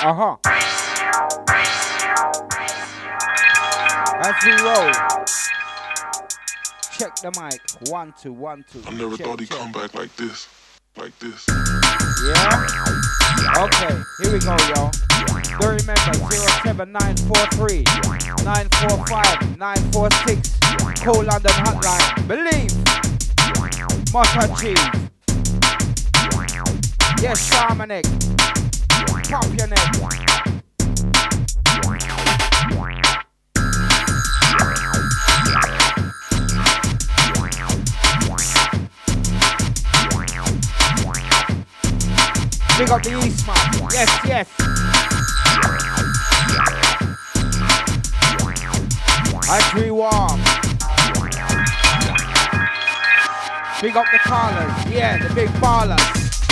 Uh-huh. As we roll. Check the mic. 1, 2, 1, 2. I never thought he'd come back like this. Like this. Yeah? Okay, here we go, y'all. Don't remember, 07943 945 946. Call London Hotline. Believe. Must achieve. Yes, Shamanic. Pop your neck. Big up the East, man. Yes, yes. Ice warm. Big up the callers. Yeah, the big ballers.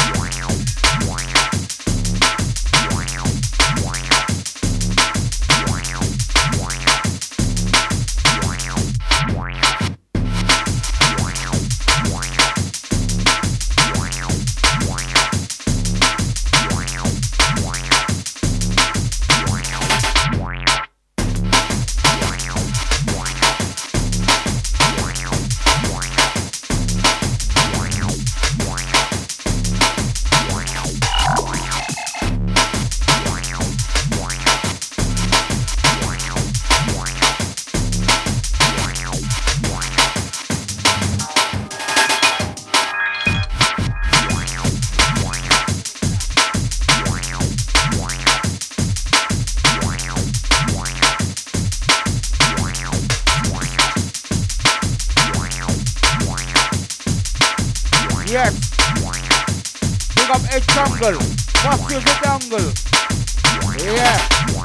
Yes. Big up Edge Jungle. Must use the jungle. Yeah.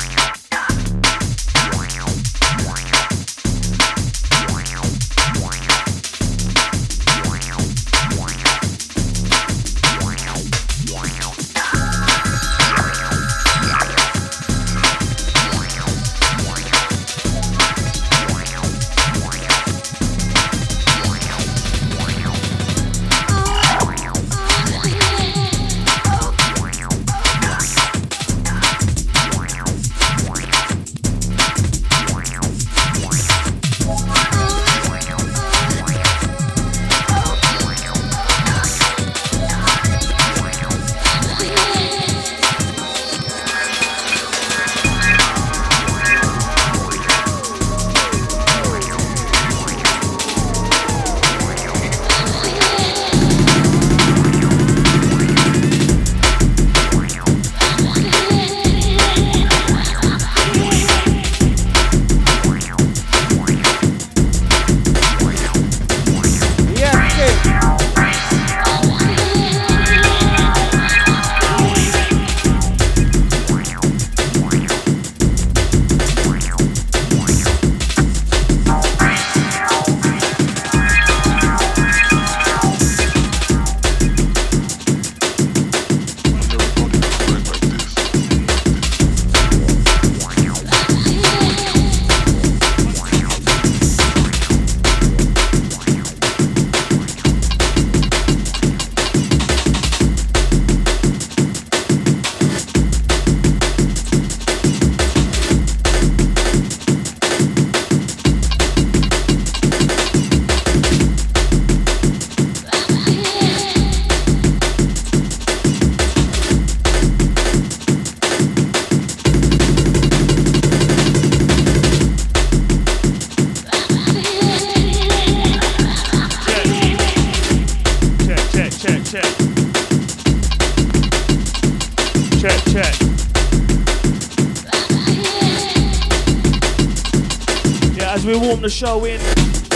The show in.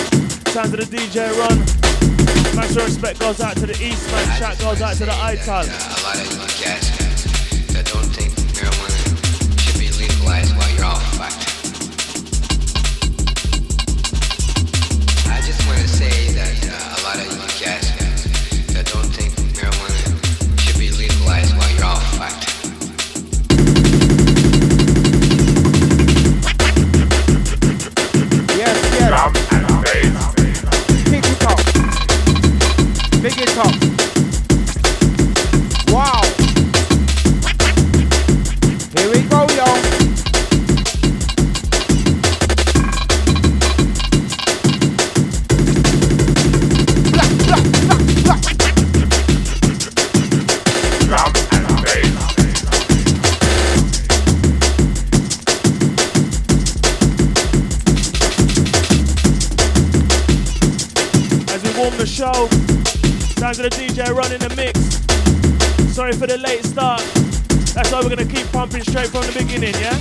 Time to the DJ run. Maximum respect goes out to the East Man. Chat goes out to the ITAL. A lot of you gas guys that don't think marijuana should be legalized while you're all fucked. I just want to say that a lot of you gas guys that don't think marijuana should be legalized while you're all fucked. Drum and bass. Pick it up. Pick it up. Wow. warm the show. Down to the DJ running the mix. Sorry for the late start. That's why we're gonna keep pumping straight from the beginning, yeah?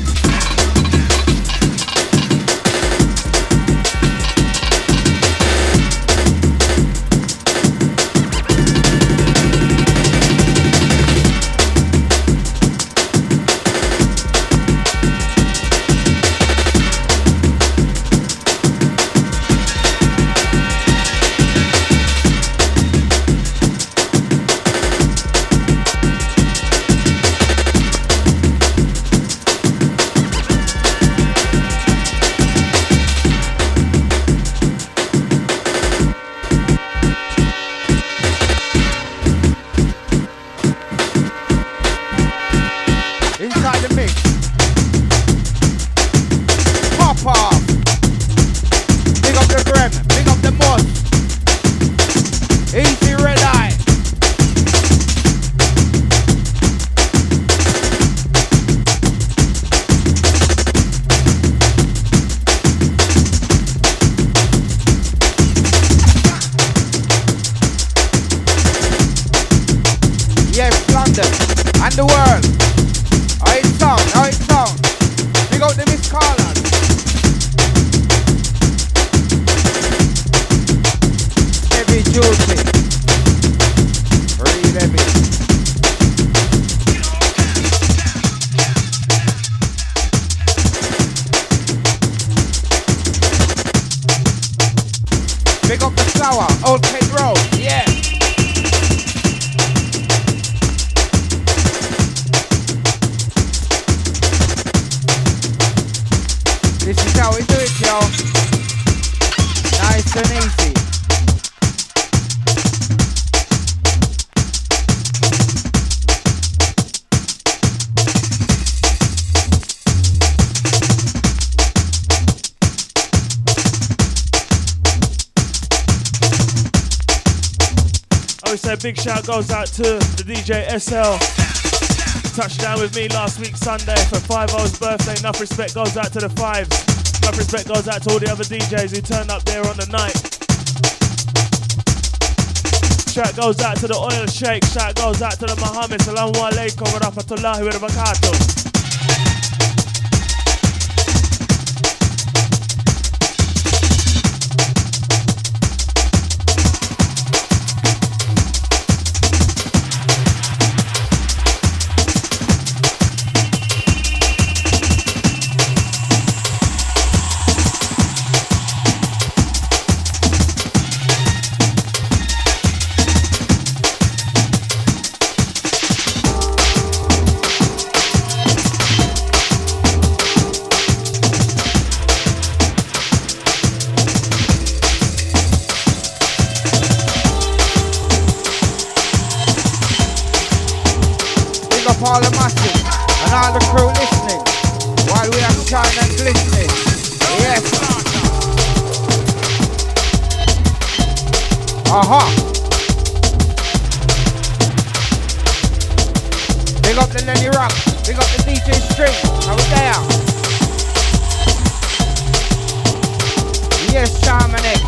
Big shout goes out to the DJ SL. Touched down with me last week Sunday for 5-0's birthday. Enough respect goes out to the Fives. Enough respect goes out to all the other DJs who turned up there on the night. Shout goes out to the Oil Sheikh. Shout goes out to the Muhammad. Salamu alaikum wa rahmatullahi wa barakatuh. All the masses and all the crew listening while we are shining and glistening. Yes. Big up the Lenny Rock. Big up the DJ String. How we there? Yes, Shamanic.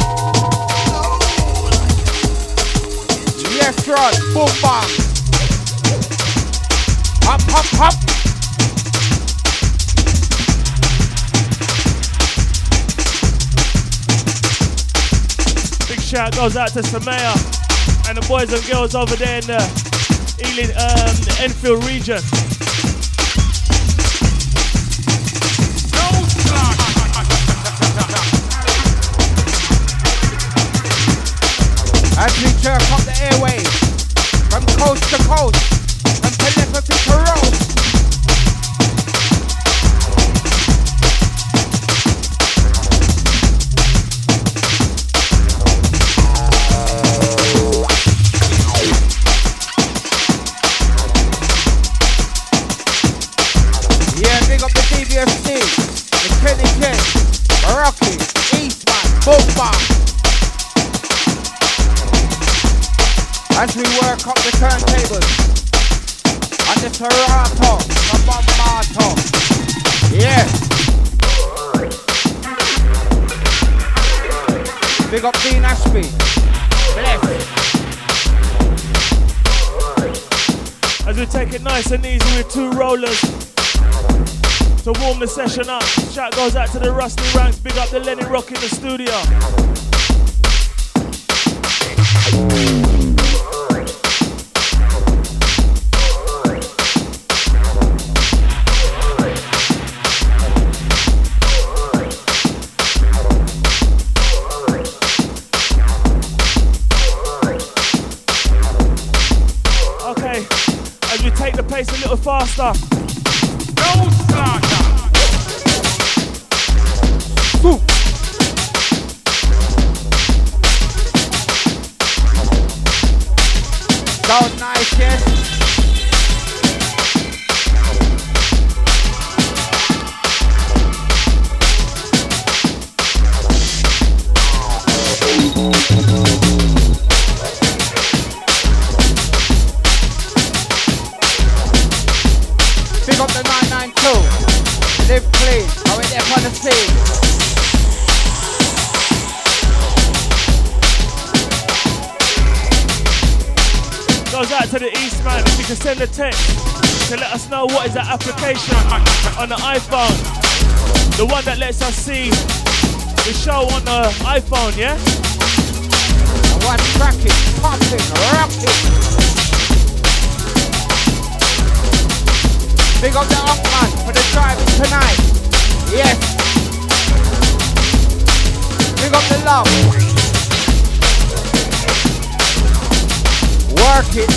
Yes, Rod. Boom, bang. Hop, hop, hop. Big shout goes out to Samaya and the boys and girls over there in the Ealing, Enfield region. As we jerk up the airwaves from coast to coast. Telepathy to roast. Yeah, big up the DBFC, the Kenny Ken, Rocky, Eastman, Boomba. As we work up the turntables. And the Toronto, the Bombato. Yeah. Big up Dean Ashby. Bless. As we take it nice and easy with 2 rollers to warm the session up. Shout goes out to the Rusty Ranks. Big up the Lenny Rock in the studio. Okay, as we take the pace a little faster. No slaughter. Sound nice, yes. Pick up the 992. Live clean. I went there on the scene. Goes out to the East man. If you can send a text to let us know what is that application on the iPhone. The one that lets us see the show on the iPhone, yeah? And one cracking, popping, rocking. Big up the Unk man for the driving tonight. Yes. Big up the love. Work it.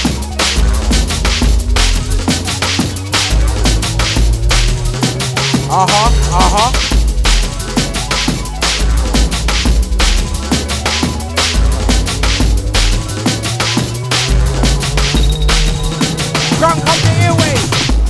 Drunk up the airways.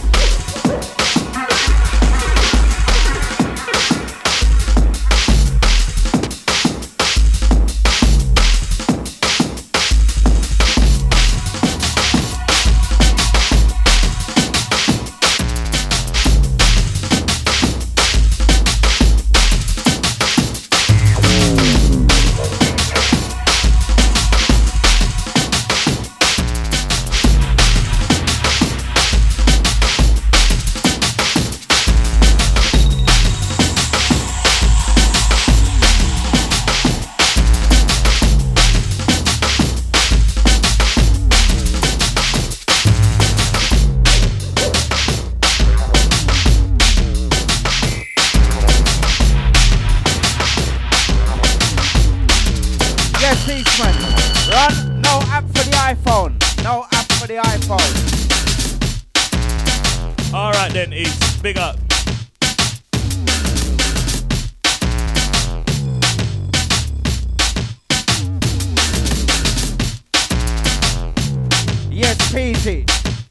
Alright then, East. Big up. Yes, Peasy.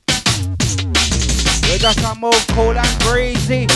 We just gonna move cool and breezy.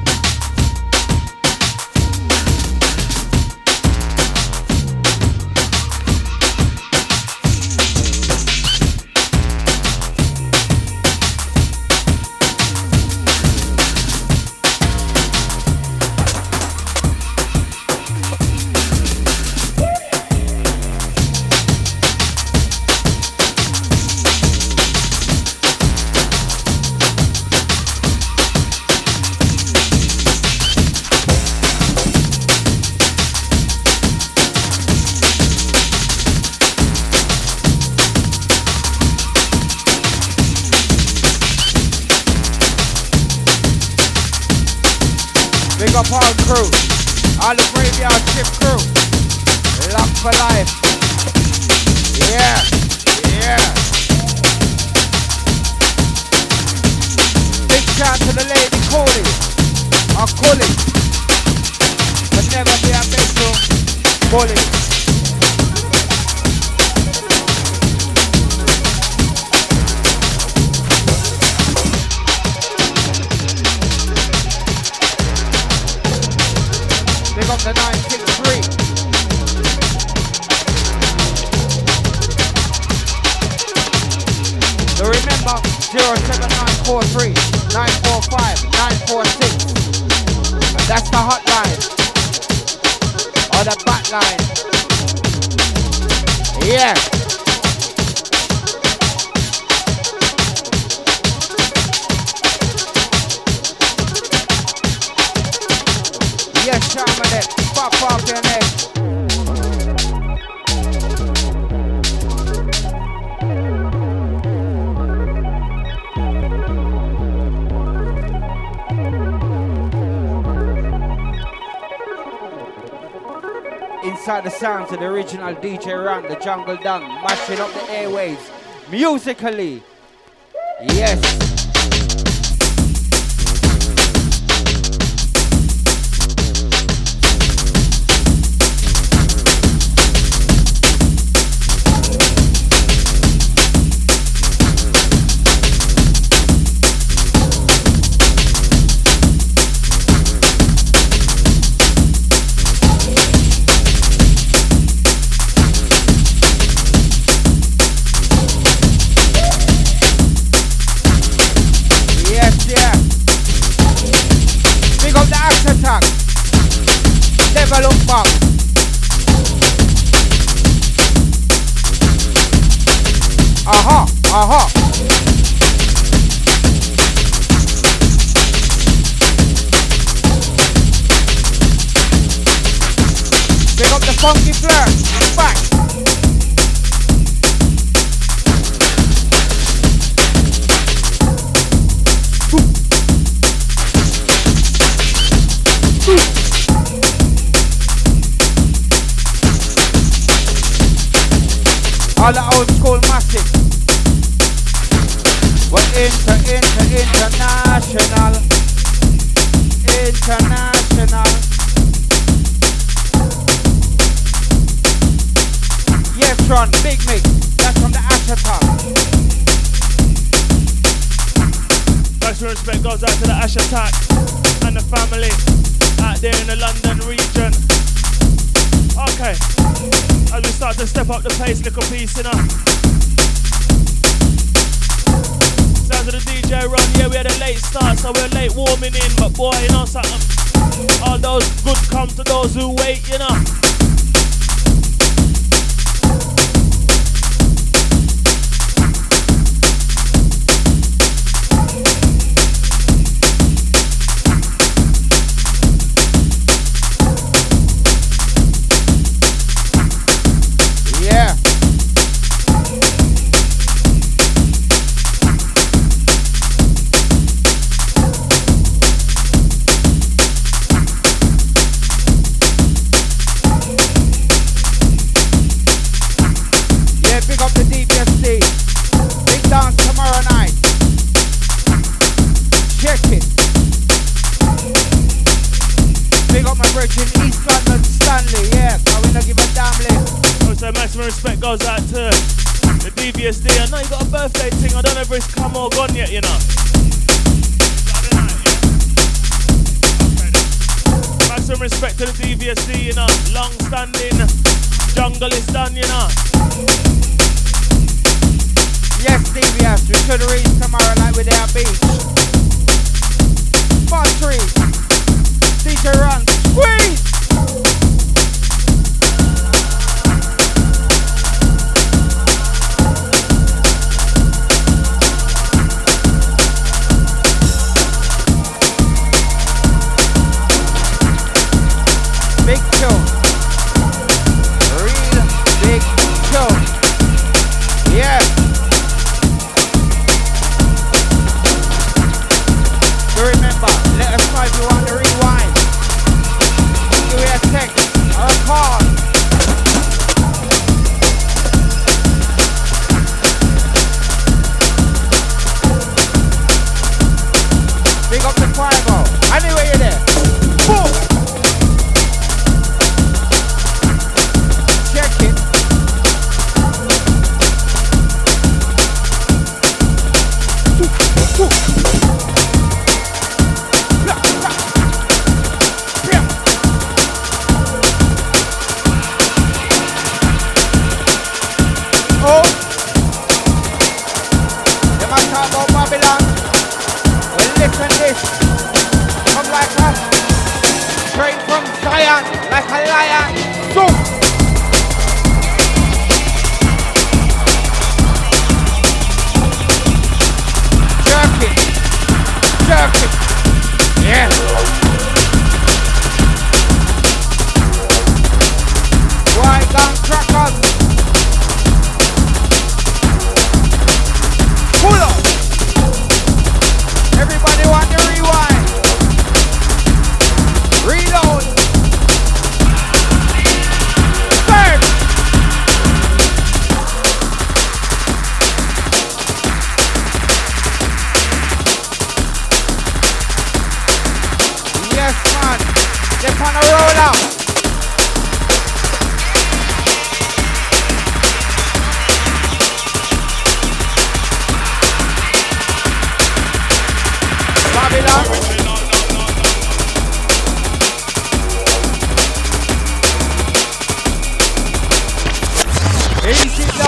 Big up all crew, all the graveyard shift crew, locked for life. Yeah, yeah. Big shout to the lady Cooley, or Cooley, but never be a bedroom bully. Big up the 963. So remember 07943 945 946. That's the hotline or the back line. Yeah. Yes, Shaman, pop off your neck. Inside the sounds of the original DJ Ron, the Jungle Dung, mashing up the airwaves musically. Yes. Never look back. Aha, aha. Pick up the funky flirt. Back. All the old school massive. We're international. International. Yes, Ron, big mix. That's from the Ash Attack. Maximum respect goes out to the Ash Attack and the family out there in the London region. Okay, as we start to step up the pace, little piece, you know. Sounds of the DJ Ron, yeah, we had a late start, so we're late warming in, but boy, you know something, all those good come to those who wait, you know. Respect goes out to the DVSD. I know you got a birthday thing. I don't know if it's come or gone yet, you know. Maximum respect to the DVSD, you know. Long standing jungle is done, you know. Yes, DVS, we should reach tomorrow night with our beach. Part 3. DJ Ron, squeeze! Big show. Real big show. Yeah. So remember, let us know if you want to rewind.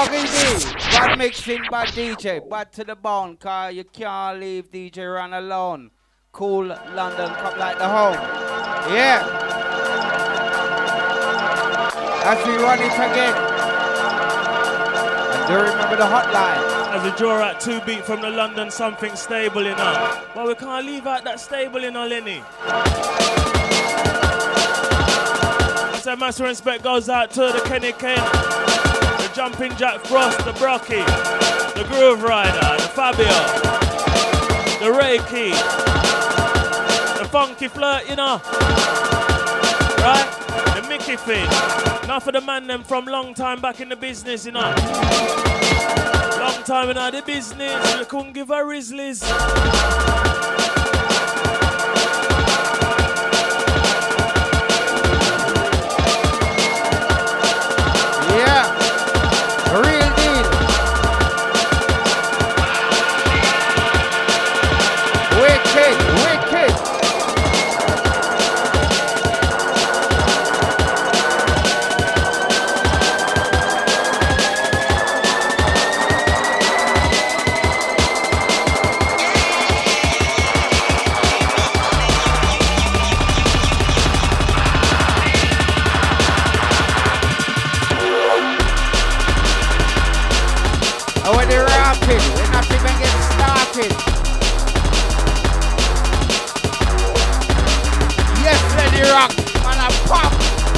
Buggy D, bad mixing, bad DJ, bad to the bone, cause you can't leave DJ Ron alone. Cool London, come like the home. Yeah. As we run it again. And do remember the hotline. As a draw at 2 beat from the London something stable, you know. But we can't leave out that stable, you know, Lenny. So massive respect goes out to the Kenny Ken, the Jumping Jack Frost, the Brocky, the Groove Rider, the Fabio, the Reiki, the Funky Flirt, you know. Right? The Mickey thing. Now for the man them from long time back in the business, you know. Long time in the business, you couldn't give her Rizzlies. Yeah, real deal. Wicked, wicked. We're not even getting started. Yes, Lady Rock, man, I pop.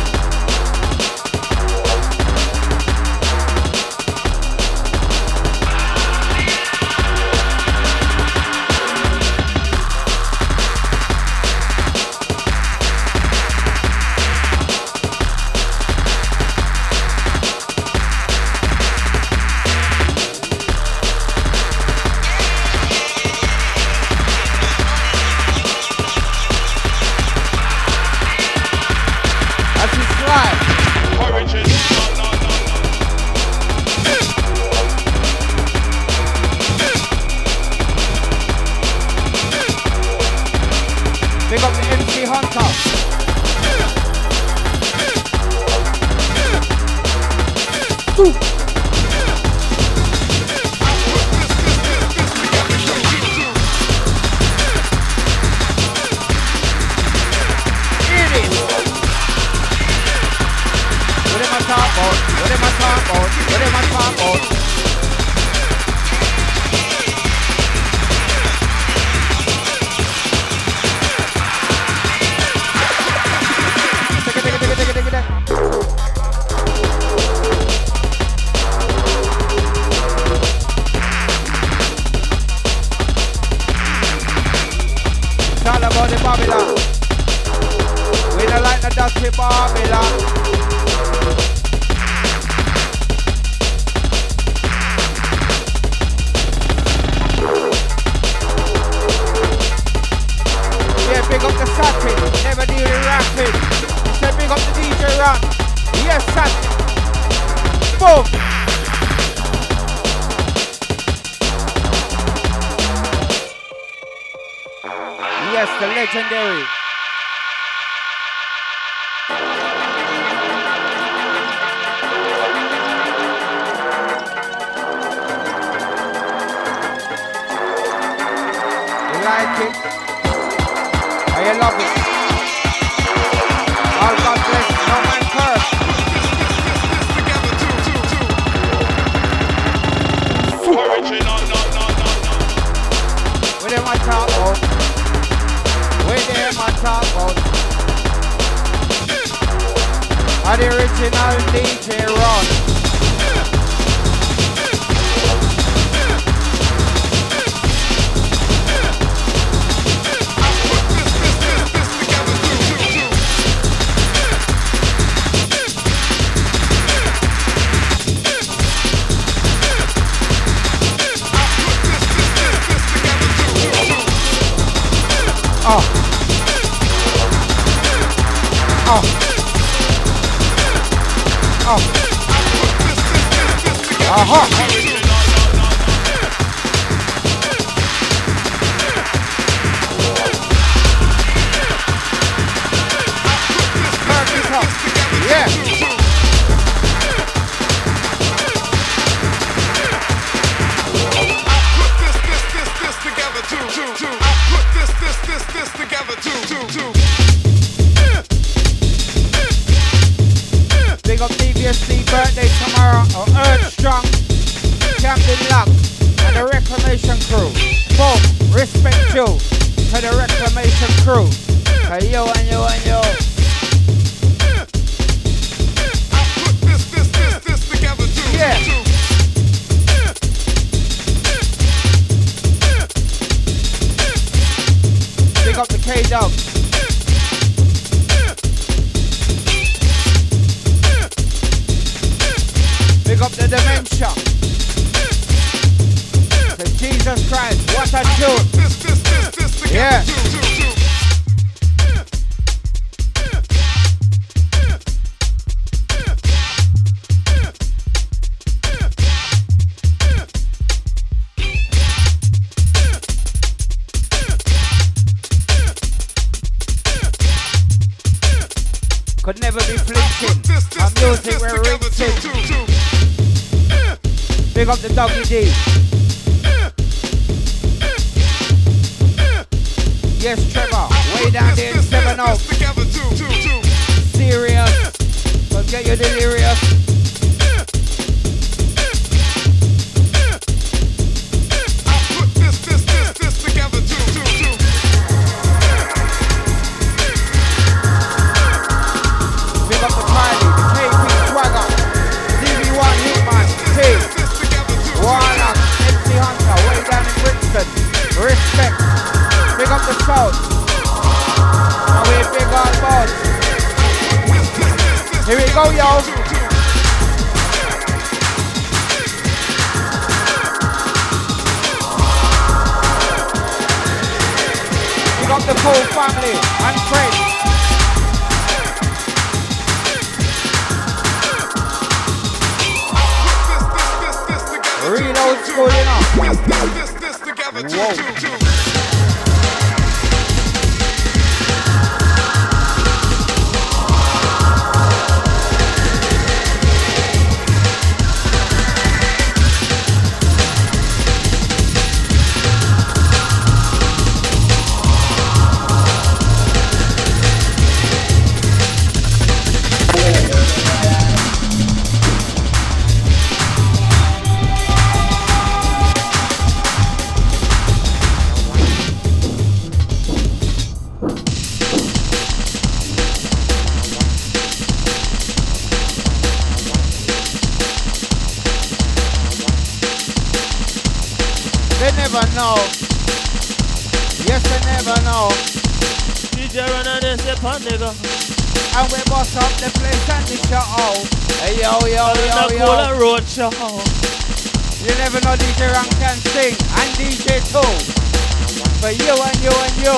Big up the MC Hunter. Babylon. We don't like the dusty Babylon. Yeah, big up the satin. Never do the rapping. Say big up the DJ Ron. Yes, satin. Boom. Yes, the legendary. You like it? Or you love it? All God bless, no man curse. With them I talk about. With them I talk about. Are the original DJ Ron. Charlie birthday tomorrow. Earth Strong, Camden Lock, and the Reclamation crew. Boom, respect you to the Reclamation crew. Hey, yo and yo and yo. This together too. Yeah. Big up the K-Dog. Big up the Dementia. Say Jesus Christ, what a tune. Yeah. Could never be flinching. Our music we're rinsing. Big up the Doggy D. Yes, Trevor. Way down there in 7 Oaks. Serious. Don't get you delirious. Respect. Big up the South. Now we big on board. Here we go, yo. Big up the whole family and friends. Real old school, you know. Whoa. Know. Yes, I never know. DJ Runner, they say pon nigga. And we bust up the place and the show. Hey yo, yo, yo, yo. Cola Road show. You never know DJ Ram can sing and DJ too. For you and you and you.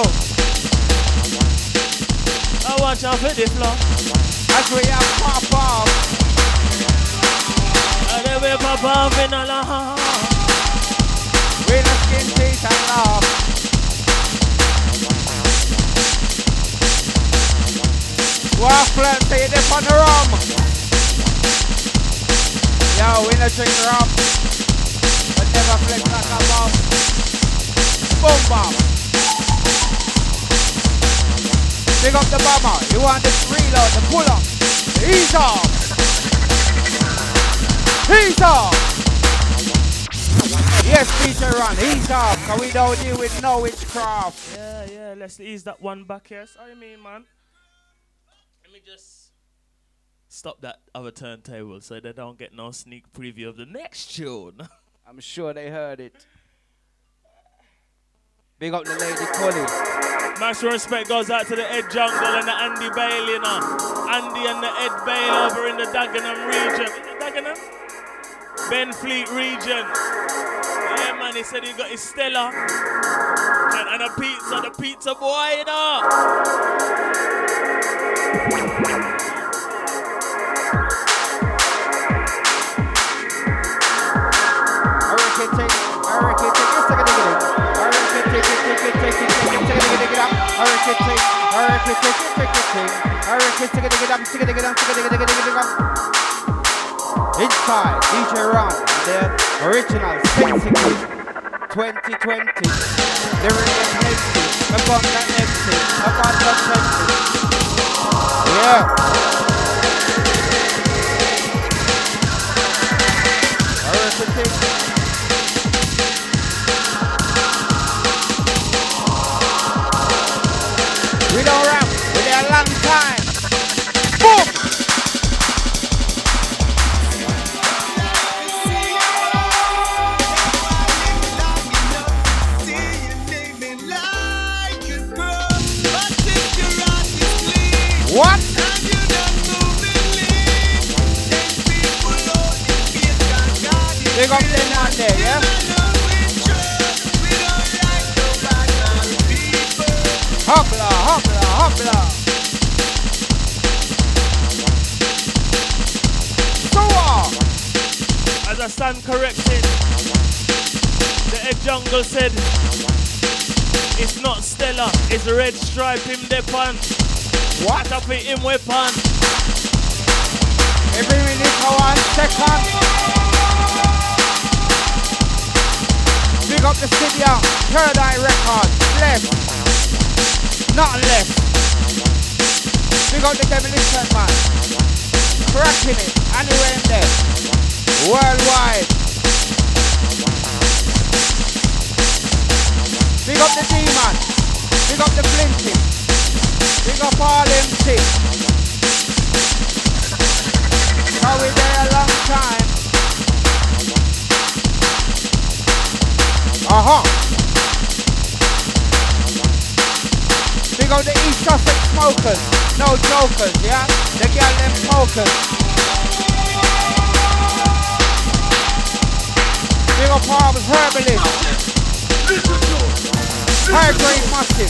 I watch out for the floor. As we have pop off. And then we pop off in a laugh. We no skin teeth and laugh. Waffle say they on the rum. Yo, we no drink rum, but never flex like a bomb. Boom bomb. Pick up the bomber. You want the reload, the pull up. Ease off. Ease off. Yes, Peter Run, ease off, cause we don't deal with no witchcraft. Yeah, let's ease that one back here. So, I mean, man. Let me just stop that other turntable so they don't get no sneak preview of the next tune. I'm sure they heard it. Big up the Lady Collie. Max respect goes out to the Ed Jungle and the Andy Bale, you know. Andy and the Ed Bale over in the Dagenham region. Is it Dagenham? Benfleet region. Yeah, man, he said he got his Stella and a pizza, the pizza boy, you know. Inside DJ Ron, the original Spencer Kid 2020. The rhythm empty, abundant empty, abundant empty. Yeah. Big up them man there, yeah? Hopla, hopla, hopla. So as I stand corrected, the Egg Jungle said it's not Stella, it's Red Stripe him the pan. What up with him weapon? Every minute for 1 second. Big up the city out, Third Eye Records, left, not left. Big up the Demolition Man, cracking it, anywhere in there, worldwide. Big up the Demon, big up the Flinty, big up all them shit. So we there a long time. Big up the East Sussex smokers, no jokers, yeah? The girl them smokers. Big up all the herbalists. High grade massive.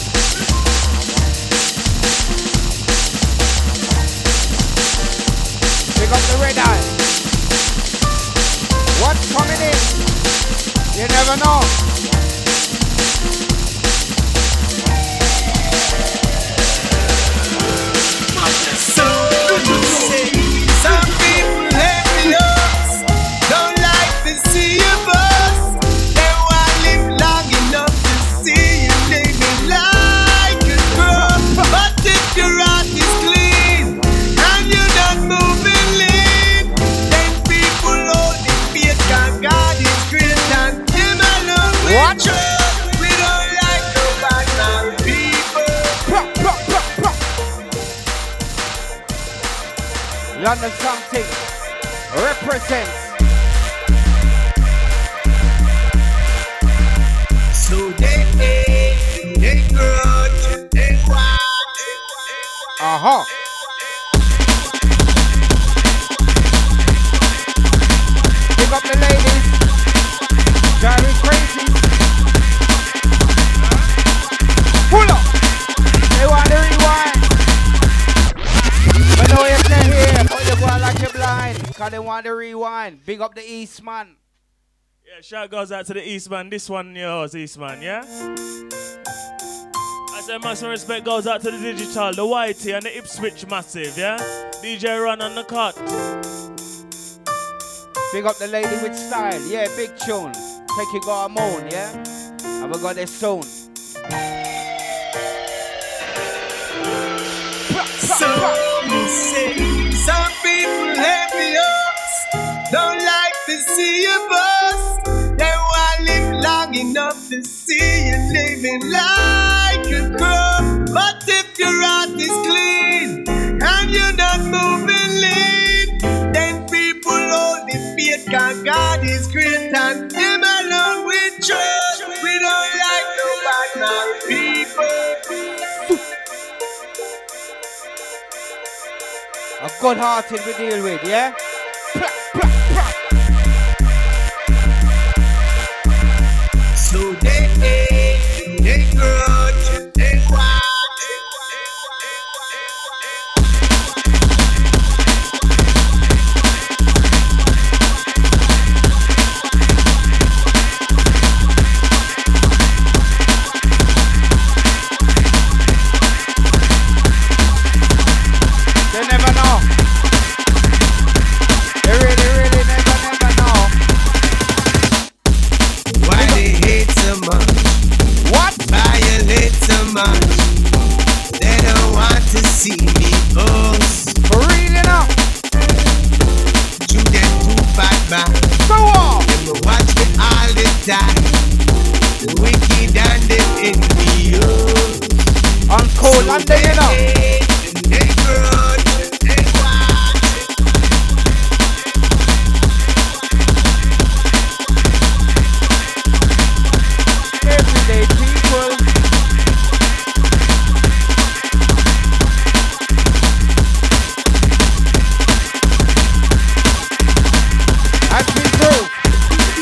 Big up the Red Eye. What's coming in? You never know. Some people envious, don't like to see you bust. They want to live long enough to see you living like a crook. But if your heart is clean and you're not moving lean, then people only fear God is great and Him alone we trust. We don't like no bad man people. London something represents. So they grudge, they watch. Pick up the ladies. Driving crazy. Pull up. They want to rewind. But no, if they're here, but you go like you're blind. Because they want to rewind. Big up the East man. Yeah, shout goes out to the Eastman. This one yours, Eastman, yeah? I said maximum respect goes out to the Digital, the Whitey and the Ipswich Massive, yeah? DJ Run on the cut. Big up the lady with style. Yeah, big tune. Take you go a moan, yeah? And we got this soon. Some people envious, don't like to see you bust. They want to live long enough to see you living like a crook. But if your heart is clean and you're not moving lean, then people only fear God is great and Him alone we trust. We don't like no bad man people. A good-hearted we deal with, yeah? So they grudge, they watch. They never know. They really never know. Why they hate so much? What? Violate so much? They don't want to see me boast. For real, you know? You get too bad man. So on. They will watch me all the time. The wicked and the envious. On cold London, you know? They grudge, they watch. Everyday people. Has been proved.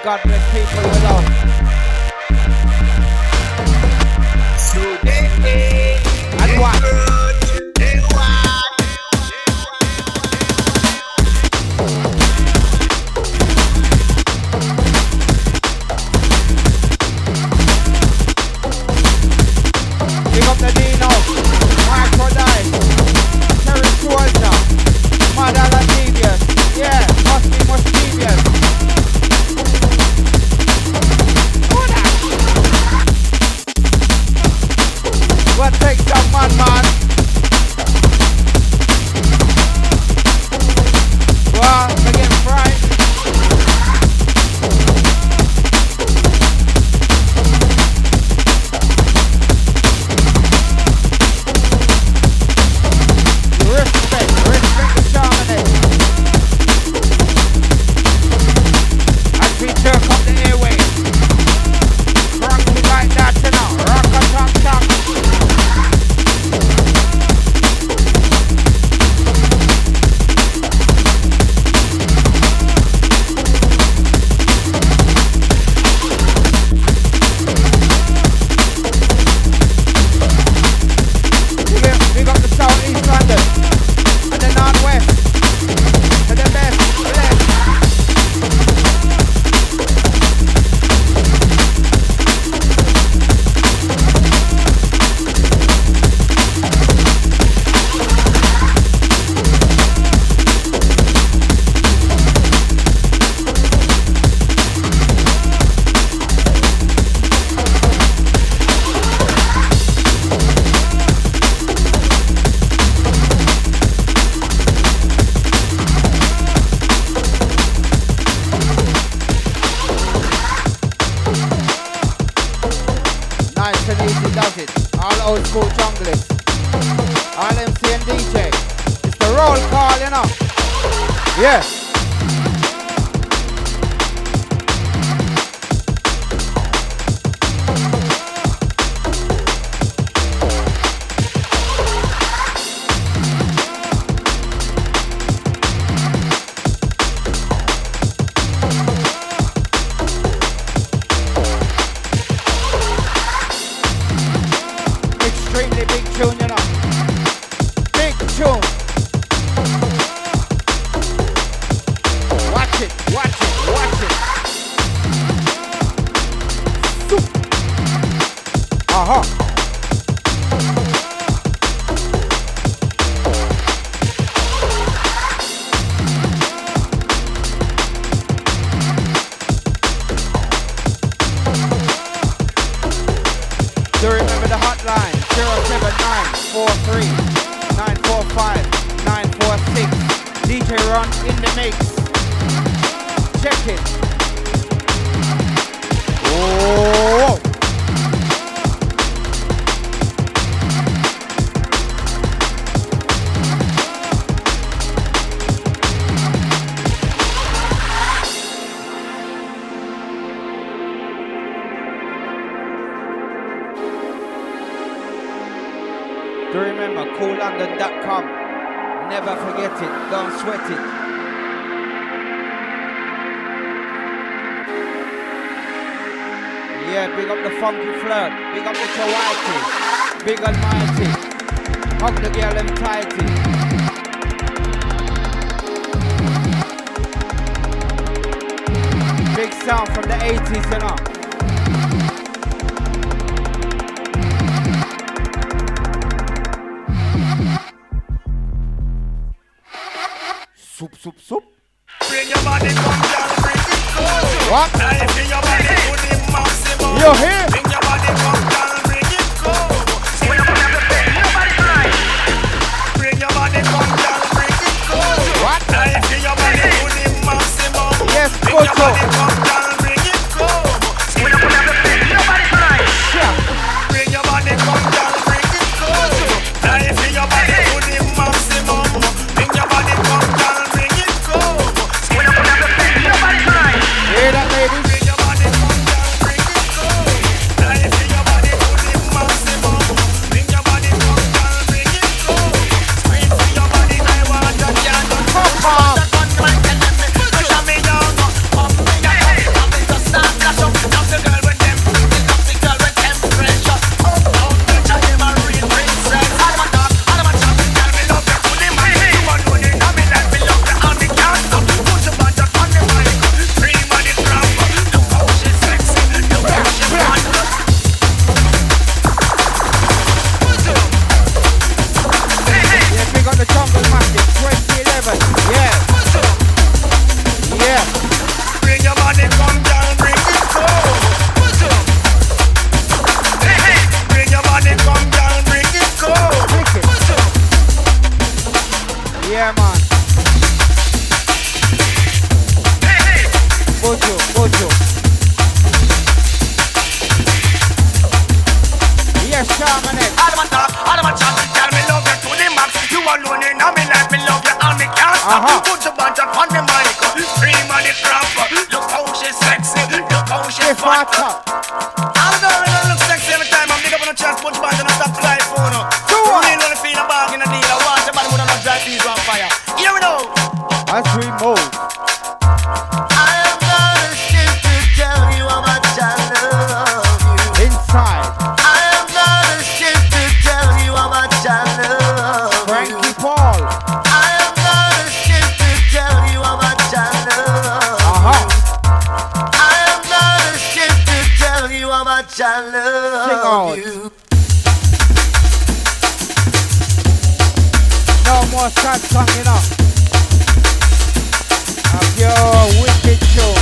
God bless people with love. And what? Pick up the Dino, Micro Dice, Terry Schwarzer, Mother and Devious. Yeah, must be mischievous. What takes that man? Well, they get fried. Respect the shaman. As we jerk up the airway. Rock me like that, you know. Rock a top. We got the South East London and the Northwest and the left. Nice and easy does it. All old school junglers. All MC and DJ. It's the roll call, you know. Yeah. Extremely big tune, you know. Big tune. Watch it. Uh-huh. Do remember the hotline 07943-945-946. DJ Ron in the mix. Check it. Oh. Do remember, coollondon.com. Never forget it. Don't sweat it. Yeah, big up the funky flirt. Big up the Chawati. Big and mighty. Hug the girl and tighty. Big sound from the 80s, you know. Soup. Bring your body, come down, bring it close. What? Bring your body to the maximum. You here? Bring your body, come down, bring it close. Bring your body, come down, bring it close. What? Bring your body to the maximum. Yes, bring your Coach. body, come down, bring it close. Yeah. Bring your body, come down, bring it close. Bring your body to the maximum. Bring your body, come down, bring it close. Hear that, ladies? Bring your body, come down, bring it close. Bring your body to the maximum. Bring your body, come down, bring it close. Scream for your body, I want that girl to Pop. push me down, pump me up. next. All my talk, all my chat. Tell me love you to the max. You alone in my life, me love you and me can't stop. Put your bunch up on the mic. Scream on the crap. Look how she's sexy. Look how she's fat. All the girls that look sexy every time. I'm big up on a chest, punch band and I stop fly phone. Who really wanna feel a bag in a deal? I want somebody who don't have dry peas on fire. Here we go. As we move. I am not ashamed to tell you how much I love you. Inside. I am not ashamed to tell you how much I love you. Frankie Paul. I am not ashamed to tell you how much I love you. I am not ashamed to tell you how much I love you. No more sad song, you know. Of your wicked show.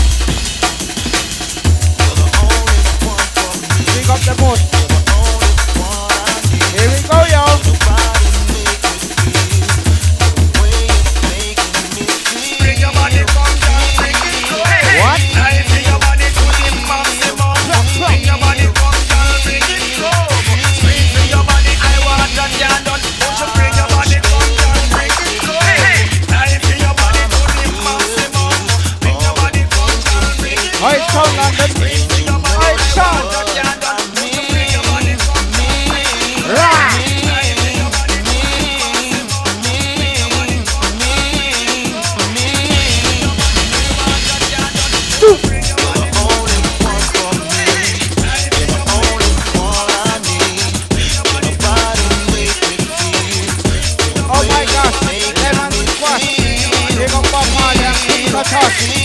Big up the boat. Here we go, yo. Bring your body from down, bring it slow. What? Bring your body to the maximum. Bring your body from down, bring it slow. Bring your body, I want that you done. Won't you bring your body from down, bring it slow. Bring your body to the maximum. Bring your body from down, bring it slow. Oh, it's called London. Oh, it's called. Right. Oh my gosh, lemon squash. Big up Bob Marley and Pizza Toss.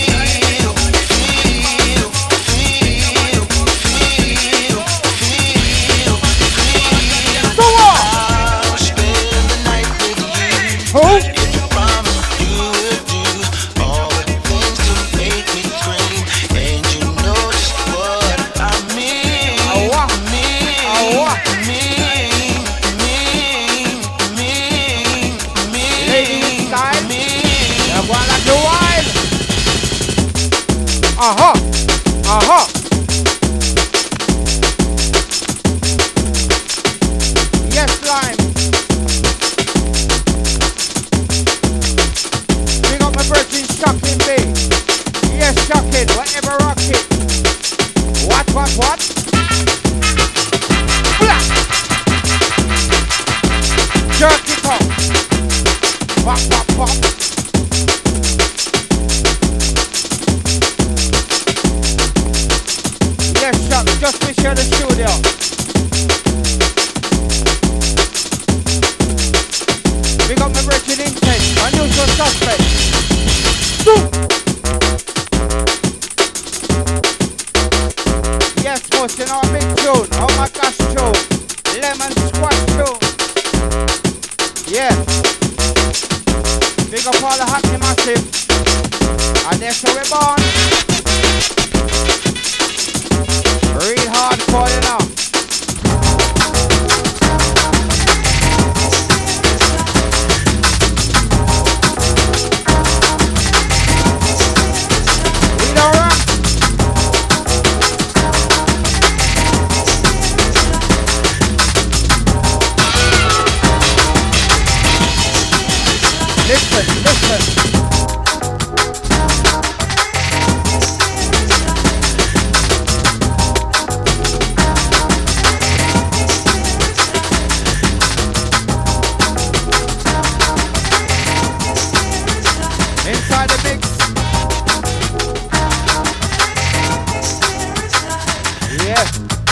Yes, Lime. Big up my virgin Shocking Bay. Yes, Shocking, whatever rock it. What? Blah. Jerk it up. Pop. Yes, Shock, just to share the studio. Big up my virgin Intent, unusual suspect. Yes, most in our big tune, oh my gosh tune, lemon squash tune. Yeah. Big up all the Hackney Massive. And that's how we're born. Real hardcore, you know. We don't rock. Listen. Inside the mix. Yeah.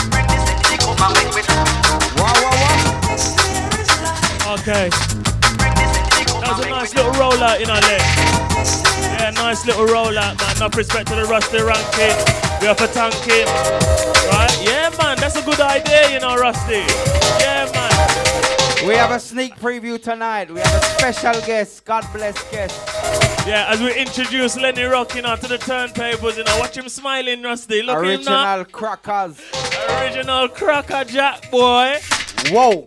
Wow. Okay. That was a nice little rollout, you know, Len. Yeah, nice little rollout, man. Enough respect to the Rusty ranking. We have a tanking. Right? Yeah, man. That's a good idea, you know, Rusty. Yeah, man. We have a sneak preview tonight. We have a special guest. God bless guest. Yeah, as we introduce Lenny Rock, you know, to the turntables, you know, watch him smiling, Rusty. Look at him now. Original crackers. Original cracker jack, boy. Whoa.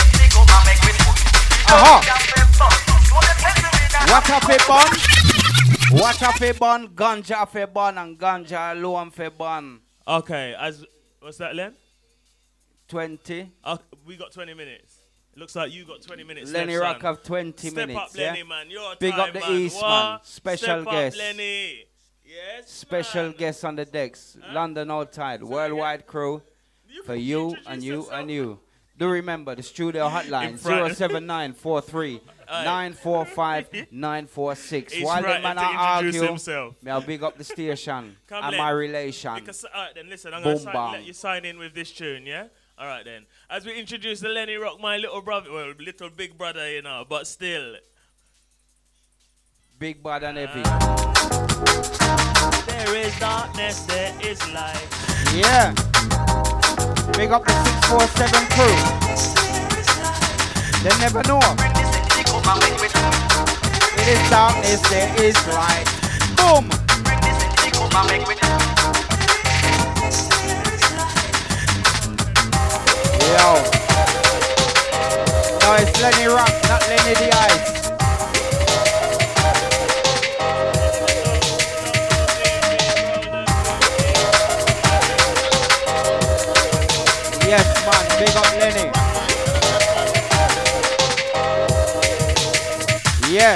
What up a bun? What up a bun? Ganja fe bun and ganja loam fe bun. Okay, what's that, Len? 20. We got 20 minutes. It looks like you got 20 minutes. Lenny left, Rock son. have 20 Step minutes. Up, Lenny, man. Your Big time, up the man. East, What? man. Special Step guest. Up, Lenny. Yes, Special man. guest on the decks. London Outside. Worldwide crew. For you and you and you. Do remember the studio hotline 07943 945 946. While the man argue, may I big up the station and my relation. Alright then, listen, I'm Boom, going to bang. let you sign in with this tune, yeah? Alright then. As we introduce the Lenny Rock, my little brother, well, little big brother, you know, but still. Big bad and heavy. There is darkness, there is light. Yeah. Big up the 647 crew. They never know. It is darkness, there is light. Boom. Yo. No, it's Lenny Rock, not Lenny the Ice. Yes, man, big up Lenny. Yeah.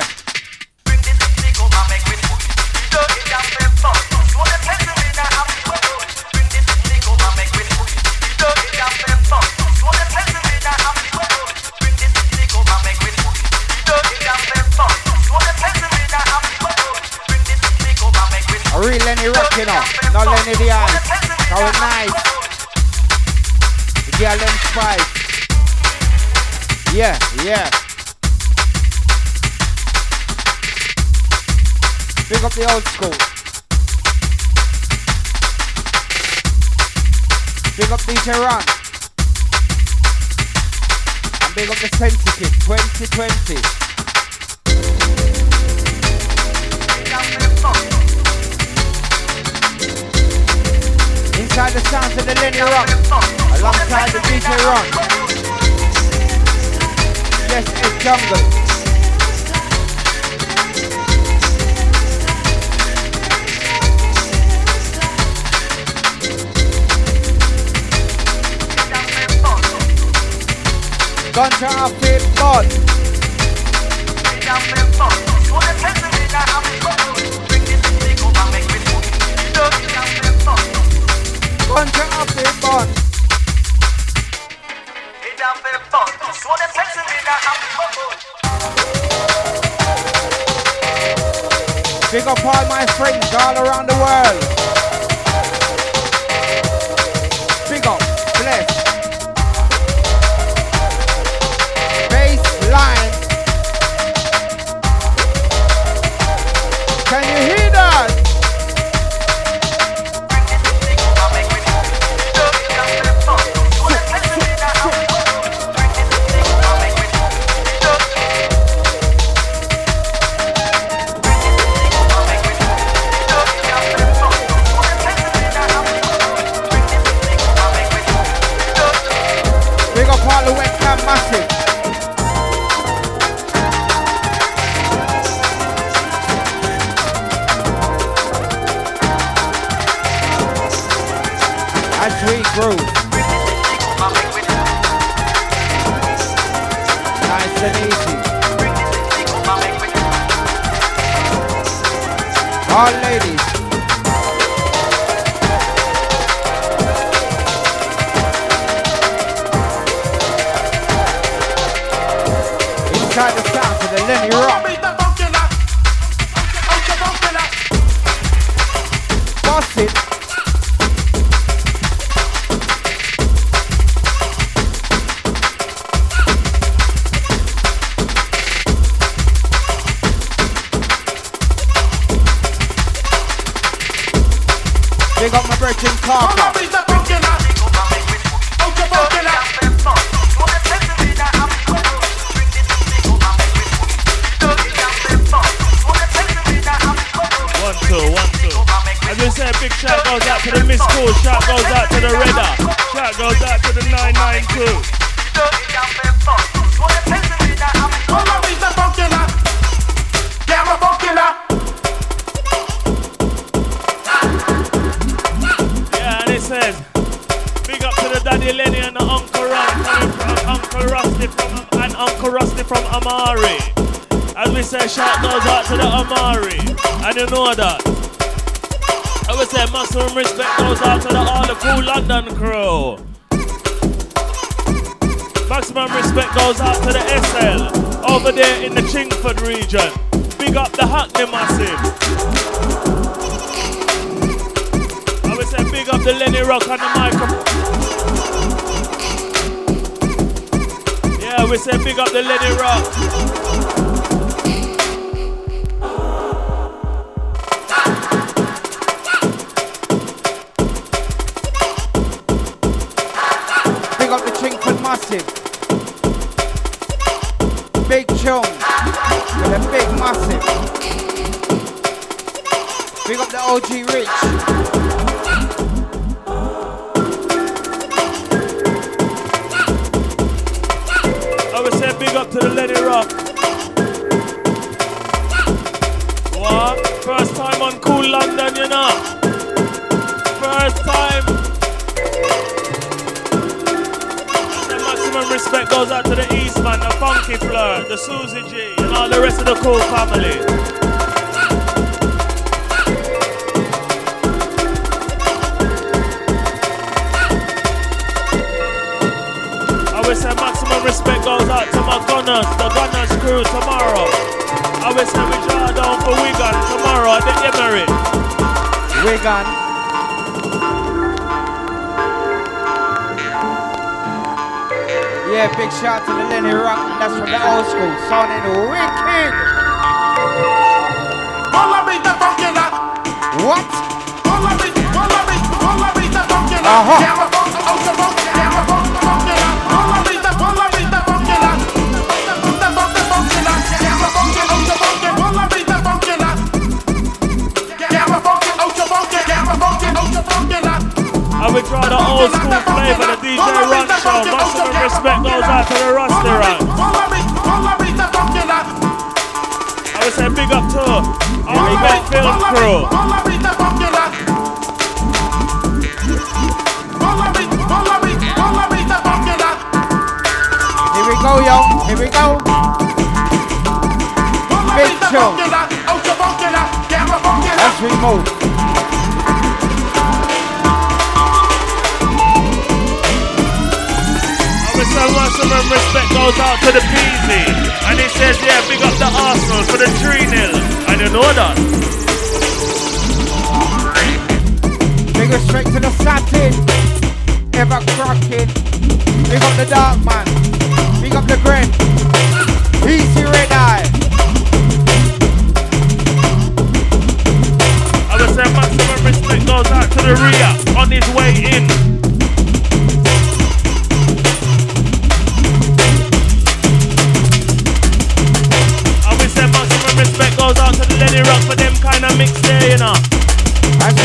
A real Lenny Rock, you know, not Lenny the Ice. How nice. The girl them spice. Yeah, yeah. Big up the old school. Big up DJ Ron. And big up the Sensitive 2020. Inside the sounds of the Lenny Rock, alongside the DJ Ron. Yes, it's Jungle. Ganja off it, bud. Ganja off it, bud. Big up all my friends all around the world. Big up, bless. Baseline. Can you hear that? Big up all the webcam massive. As we groove. Nice and easy. All ladies. Inside the sound of the Lenny Rock. Boss it. Big up my Virgin Parker. One, two. As we say, a big shout goes out to the Miss Cool, shout goes out to the Redder, shout goes out to the 992. Yeah, and it says, big up to the Daddy Lenny and the Uncle. Rusty and Uncle Rusty from Amari. As we say, shout goes out to the Amari. And you know that. I would say maximum respect goes out to all the cool London crew. Maximum respect goes out to the SL over there in the Chingford region. Big up the Hackney Massive. I would say big up the Lenny Rock on the microphone. Yeah, we say big up the Lenny Rock. Big up the Chingford Massive. Big Chung. With a big Massive. Big up the OG Rich. I would say big up to the Lenny Rock. What? First time on Cool London, you know. First time. The maximum respect goes out to the Eastman, the Funky Fleur, the Susie G, and all the rest of the cool family. I would say maximum respect goes out to my Gunners, the Gunners crew tomorrow. I would say we draw down for Wigan tomorrow at the Emirates. Wigan. Yeah, big shout to the Lenny Rock, and that's from the old school, sounding wicked. What? I would draw the old school flavor, the DJ Run Show. Maximum respect goes out to the restaurant. I would say big up to our Met Film crew. Here we go, yo. Here we go. Big show. As we move. Maximum respect goes out to the Peasy. And he says, yeah, big up the Arsenal for the 3-0. I don't know that. Big respect to the Satin. Ever crocking. Big up the Dark Man. Big up the Gren. Easy Red Eye. I would say maximum respect goes out to the Rhea on his way in. Respect goes out to the Lenny Rock for them kind of mix there, you know. As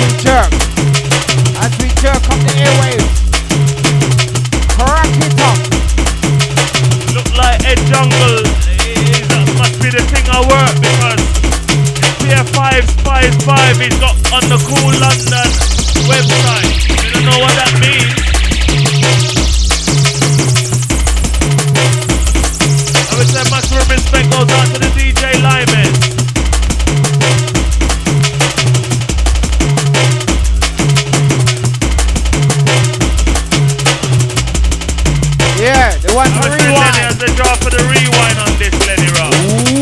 we jerk up the airwaves, crack it up. Look like Ed Jungle must be the thing I work because Pier 555 he's got on the Cool London website. You don't know what that means. I would say maximum respect goes out to the DJ Lyman. Yeah, the one to rewind. Lenny has the draw for the rewind on this, Lenny Rock.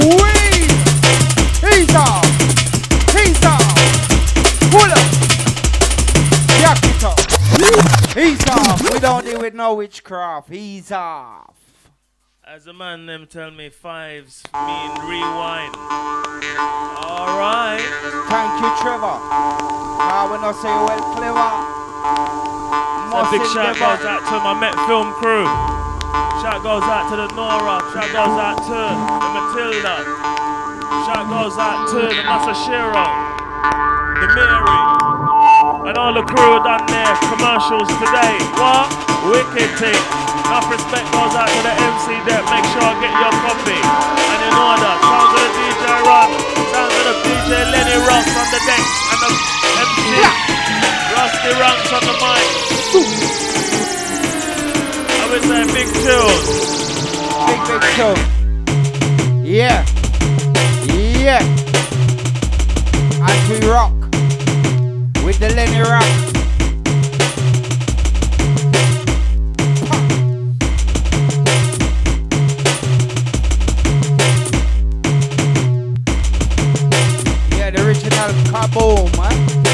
He's off. He's off. Pull up. Jack it up. He's off. We don't deal with no witchcraft. He's off. As a man, them tell me fives mean rewind. Alright. Thank you, Trevor. I will not say well clever. So big shout goes out to my Met Film crew. Shout goes out to the Nora. Shout goes out to the Matilda. Shout goes out to the Masashiro. The Mary. And all the crew done their commercials today. What? Wicked thing. Enough respect goes out to the MC there. Make sure I get your copy. And in order. Sounds of the DJ Rock. Sounds of the DJ Lenny Ross on the deck. And the MC Rusty Ranks on the mic. I would say big tune. big tune. Yeah. Yeah. As we rock with the Lenny Rock. Yeah, the original kaboom, man.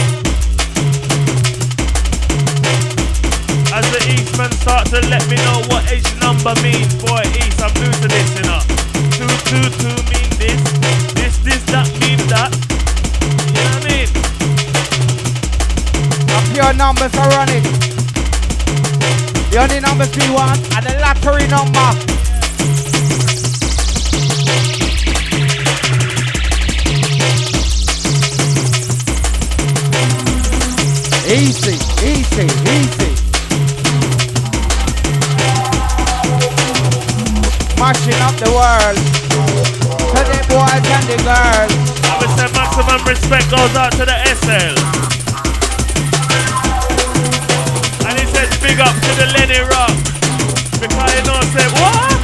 As the Eastman start to let me know what each number means. Boy, East, I'm new to this, you know. 222 mean this. This, that mean that. You know what I mean? Up your numbers are running. The only numbers we want are the lottery number. Easy, easy, easy. Mashing up the world. To the boys and the girls. I would say maximum respect goes out to the SL. And he says big up to the Lenny Rock. Because you know, say, what?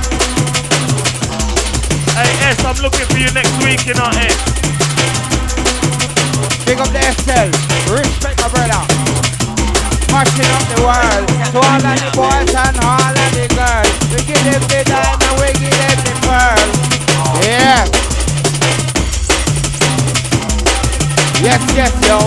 Hey, S, I'm looking for you next week, you know, S. Big up the SL. Respect my brother. Mashing up the world. To all of the boys and all of the girls. We give them the diamond, we give them the pearl. Yeah. Yes, yes, yo.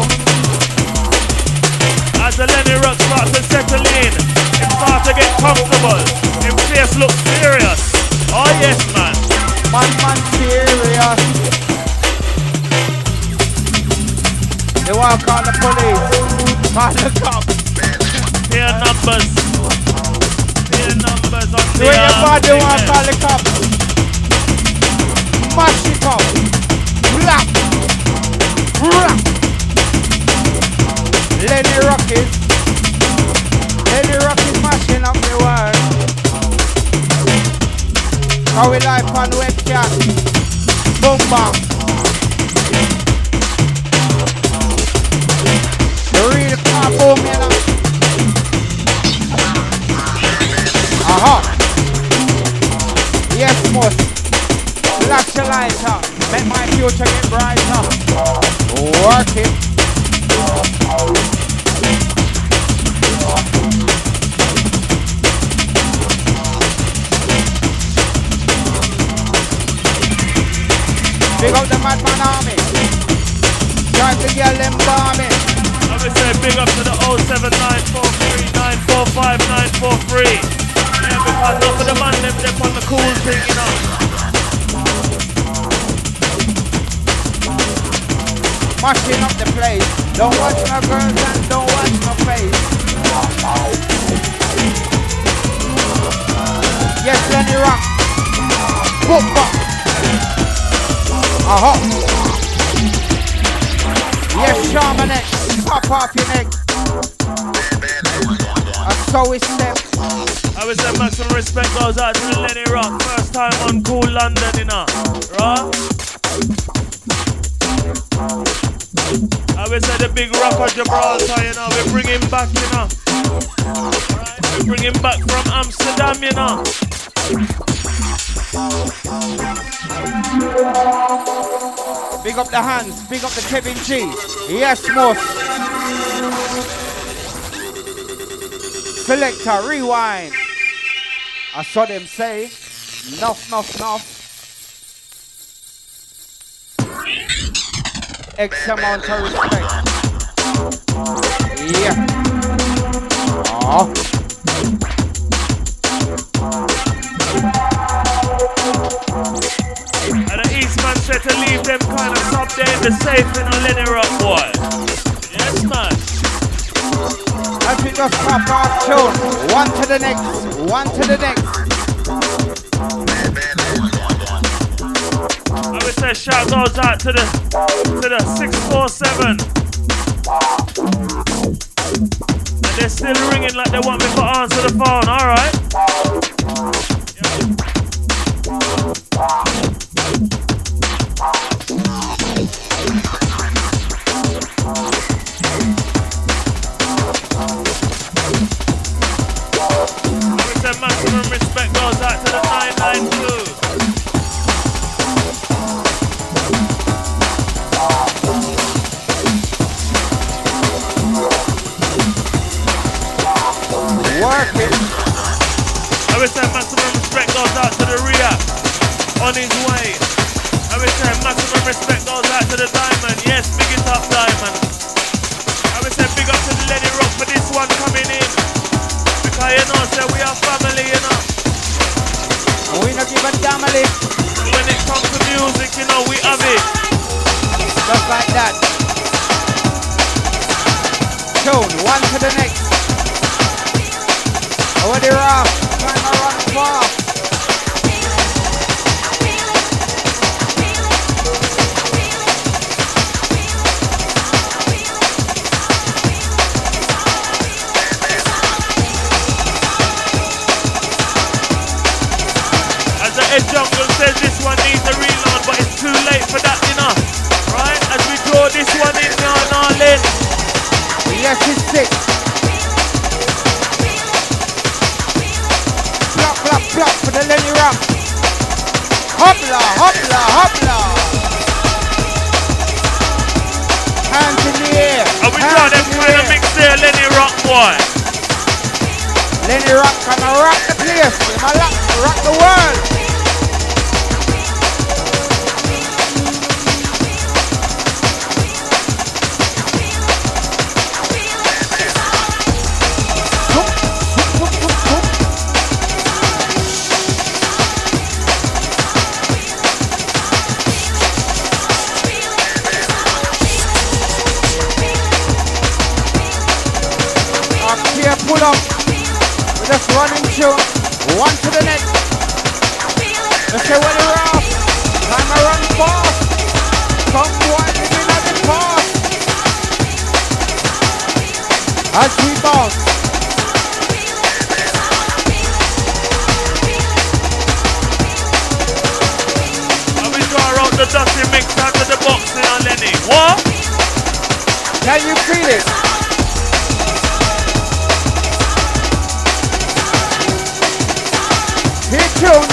As the Lenny Rock starts to settle in, it starts to get comfortable. His face looks serious. Oh yes, man. Man, serious. They want to call the police. Call the cops. Here numbers. Here numbers on the Do your body, they want to call the cops. Mash it up. Rap. Rap. Lenny Rockies. Lenny Rockies mashing up the world. How we live on webcam. Boom bang. The real car boom, you know. Aha. Yes, most. Flash your light up. Make my future get brighter. Work it. Big up the Madman Army. Try to get them barmy. I would say big up to the 07943945943. Yeah, because enough of the man them on the cool thing, you know. Mashing up the place. Don't watch no girls and don't watch no face. Yes, Lenny Rock. Boop, bop. Aha. Yes, Charmanet. Pop off your neck. That's so we step. I would say maximum respect goes out to the Lenny Rock. First time on Cool London, you know. Right? I would say the big rock of Gibraltar, you know. We bring him back, you know. Right? We bring him back from Amsterdam, you know. Big up the hands, big up the Kevin G. Yes, most. Selector, rewind. I saw them say, nuff. X amount of respect. Yeah. Oh. And the Eastman said to leave them kind of sub there in the safe in a Lenny Rock, boy. Yes, man. As we just pop off tune. One to the next. One to the next. I would say shout goes out to the 647. And they're still ringing like they want me to answer the phone, alright? I would say maximum respect goes out to the 992. on his way. I would say maximum respect goes out to the Diamond. Yes, big it up, Diamond. I would say big up to the Lenny Rock for this one coming in. Because you know, say we are family, you know. We not give a damn a lick. When it comes to music, you know, we have it. Just like that. Tune, one to the next. Over the rock, time to run fast. As the Ed Jungle says, this one needs a reload, but it's too late for that, you know. Right? As we draw this one in now, darling. Yes, it's sick. Plop, plop, plop for the Lenny Rock. Hopla, hopla, hopla. Hands in the air. And we draw them kind of mix there, Lenny Rock boy. Lenny Rock gonna rock the place. Gonna rock the world. Pull up with a running tune, one to the next. Let's say when you're off, time to run fast. Some boy living at the past. As we bounce. And we draw out the dusty mix out of the box in our Lenny. What? Can you feel it? Hit tune.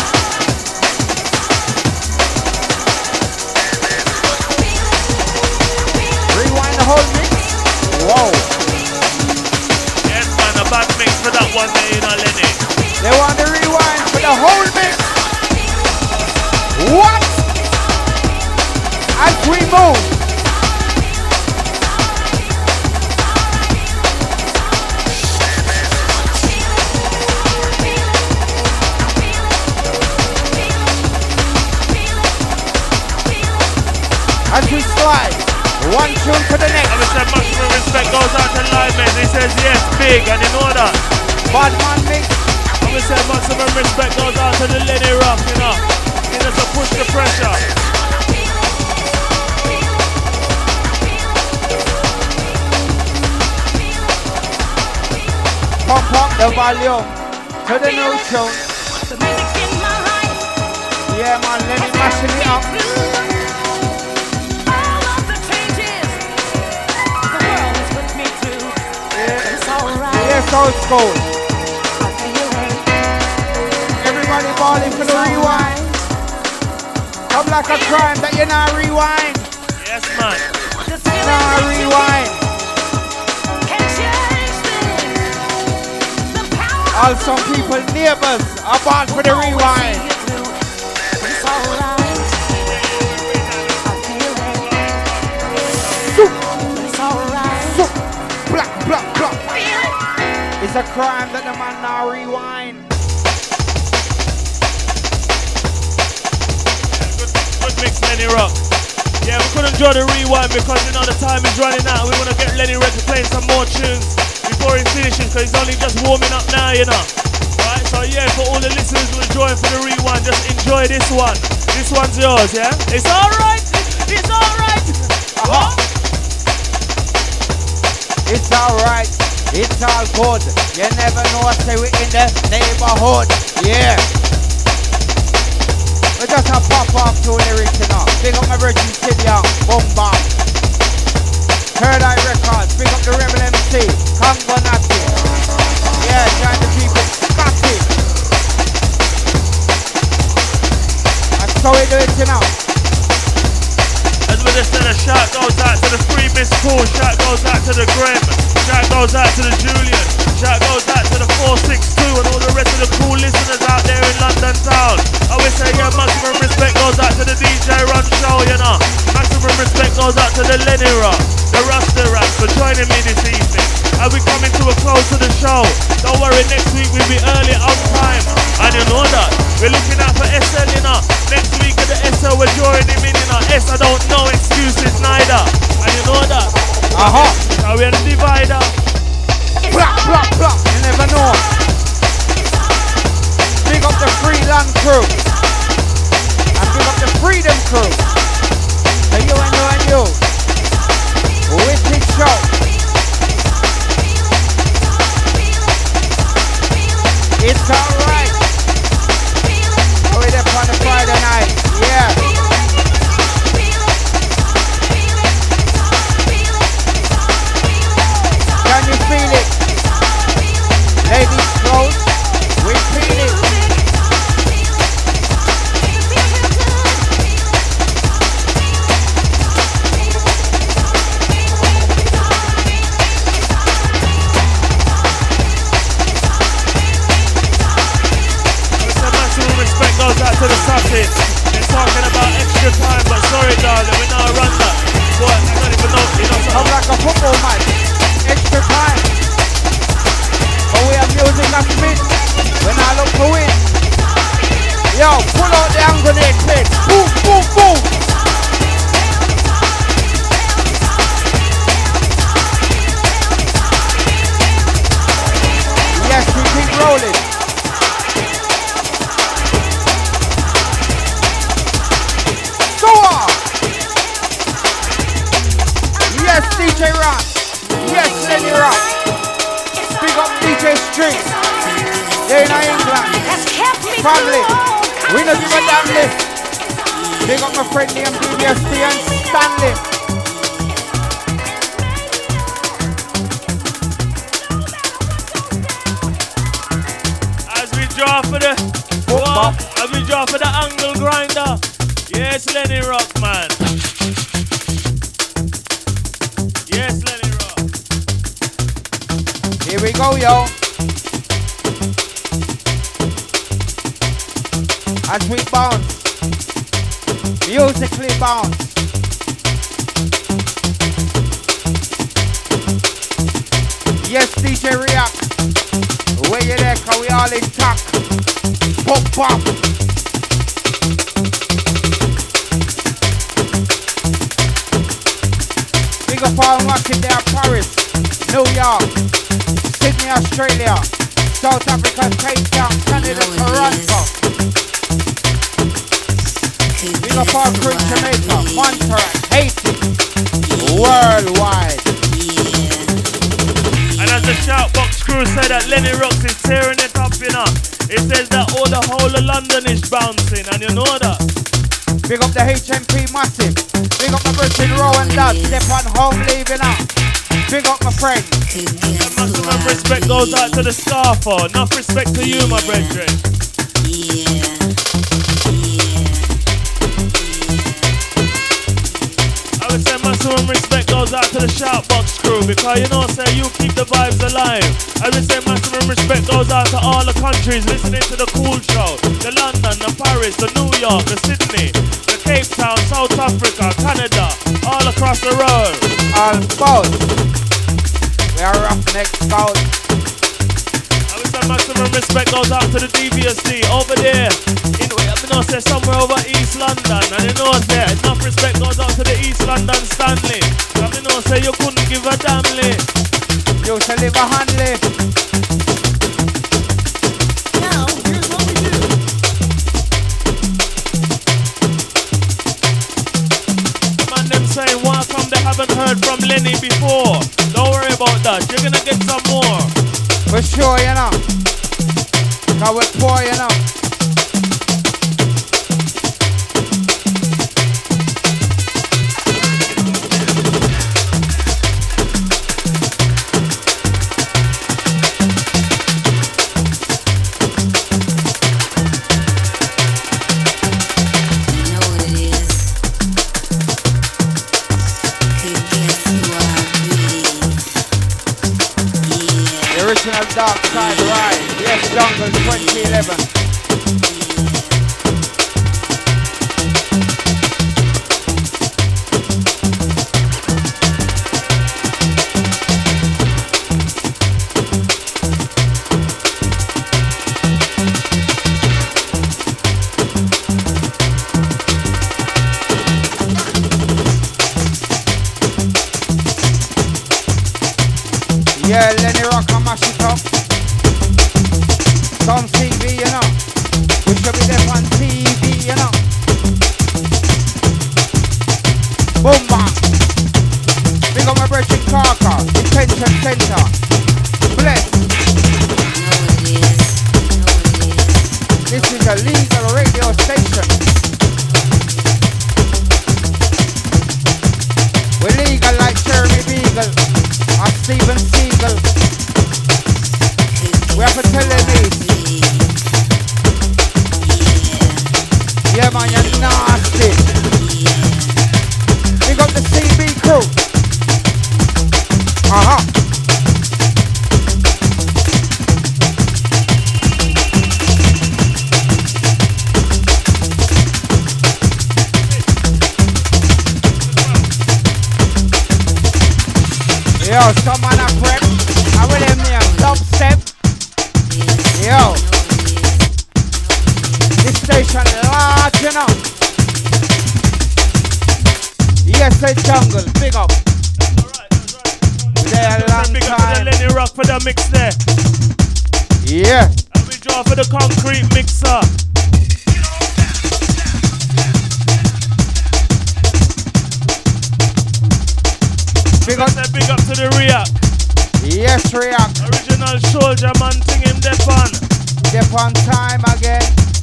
Rewind the whole mix. Whoa. Yes, man, a bad mix for that one there, you know, Lenny. They want the rewind for the whole mix. What? As we move. As we slide, one tune to the next. I would say maximum respect goes out to Lyman. He says yes, big, and in order. Bad man mix. I would say maximum respect goes out to the Lenny Rock, you know. He does to push the pressure. Pump up the volume to the new tune. Yeah, man, Lenny mashing it up. Yes, old school. Everybody balling for the rewind. Come like a crime that you not rewind. Yes, man. Nah, rewind. All some people, neighbors, are born for the rewind. Black, black, black. It's a crime that the man now rewind. Good mix, Lenny Rock. Yeah, we couldn't draw the rewind because you know the time is running out. We want to get Lenny ready to play some more tunes before he finishes because he's only just warming up now, you know. Right, so yeah, for all the listeners who are joining for the rewind, just enjoy this one. This one's yours, yeah? It's alright! It's alright! Uh-huh. It's alright. It's all good. You never know, say we in the neighborhood. Yeah. We just a pop off to lyrics, you know. Big up my Virgin City, boom bam. Third Eye Records, big up the Rebel MC, Congo Nati. Yeah, join the people, Scotty. That's how we do it, you know. As As we just said, a shout goes out to the free Miss Cool, shout goes out to the Graham, shout goes out to the Julian, shout goes out to the 462 and all the rest of the cool listeners out there in London town. I would say, yeah, maximum respect goes out to the DJ Run Show, you know. Maximum respect goes out to the Lenny Rock, the Rasta Rats for joining me this evening. And we coming to a close to the show. Don't worry, next week we'll be early on time. And you know that. We're looking out for SL, you know. Next week at the SL we're joining him in, you know. I don't know excuses neither. And you know that. Now we're the divider. Plop, plop, plop. You never know. Big up the Freeland crew. And big up the Freedom crew. And you and you and you. Wicked show. It's alright. Oh, we're there on the Friday night. Yeah. Can you feel it? Ladies close. We feel it. Goes out to the sausage. They're talking about extra time, but sorry darling, we now run that. Boy, I don't even know, you know. I'm like a football match. Extra time. But we have music that's fit. When I look to win. Yo, pull out the hand grenade clip. Boom, boom, boom. Yes, we keep rolling. Yes, DJ Rock. Yes, Lenny Rock. Big up DJ String. They're in England. Family. We don't give a damn list. Big up my friend named DBST and Stanley. As we draw for the as we draw for the angle grinder. Yes, Lenny Rock, man. Yes, Lenny Rock. Here we go, yo. As we bounce. Musically bounce. Yes, DJ React. Where you there, cause we all in talk. Pop, pop. Big up all watching there, Paris, New York, Sydney, Australia, South Africa, Cape Town, Canada, Toronto. Big up all crew in Jamaica, Montreal, Haiti, worldwide. And as the Shoutbox crew said that Lenny Rocks is tearing it up, you know. It says that all the whole of London is bouncing, and you know that. Big up the HMP Massive. Big up my Bridget Row and Dad. Step on home, leaving up. Big up my friend. And maximum respect goes out to the Scarfo. Enough respect to you, my brethren. I would say maximum respect goes out to the Shoutbox crew, because you know, say you keep the vibes alive. I would say maximum respect goes out to all the countries listening to the Cool Show. The London, the Paris, the New York, the Sydney, the Cape Town, South Africa, Canada, all across the world. All about. We are Roughneck Scout. I would say maximum respect goes out to the DVSD over there. You know, say somewhere over East London. And you know, say enough respect goes out to the East London Stanley. And you know, say you couldn't give a damn lick. You should live a handly. Now, here's what we do. Man, them saying, why come they haven't heard from Lenny before? Don't worry about that. You're gonna get some more. For sure, you know. Cause we're poor, you know. Dark Side Ride. Yes, Jungle 2011. Yeah, Lenny Rock and mash it up. Some TV, you know. We should be there on TV, you know. Boom bang. Big up my brethren Carker, Detention Center. Bless. This is a legal radio station. We're legal like Jeremy Beagle or Steven Seagal. We have to tell them this. Yeah man, you're nasty. We got the CB crew. Uh-huh. Yo, some man a prep. I will have me a dubstep. Yo. This station large, you know. Yes, the Jungle, big up. There a long Big up for the time. Lenny Rock for the mix there. Yeah. And we draw for the concrete mixer. Big up. Big up to the React. Yes, React. Original soldier man thing him dep on. Dep on time again.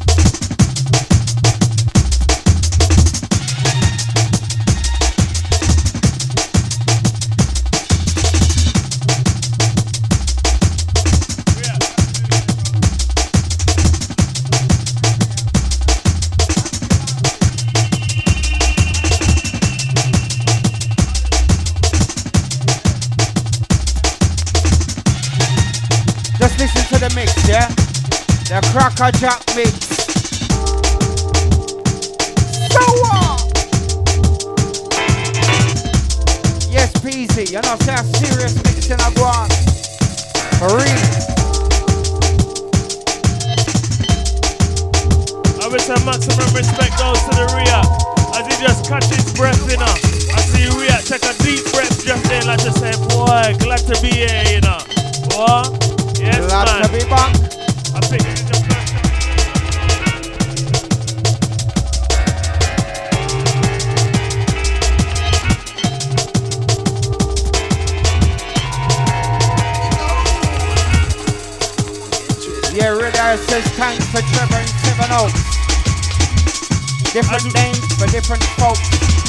Just listen to the mix, yeah? The Cracker Jack mix. So what? Yes, Peasy, you know, say a serious mix in a go on. For real. I wish a maximum respect goes to the React as he just catch his breath, you know. I see React take a deep breath just then like to say, boy, glad to be here, you know. What? Yes, Glad man. to be back. I think it's the first time. Yeah, Radar says thanks for Trevor and 7 Oaks. Different names for different folks.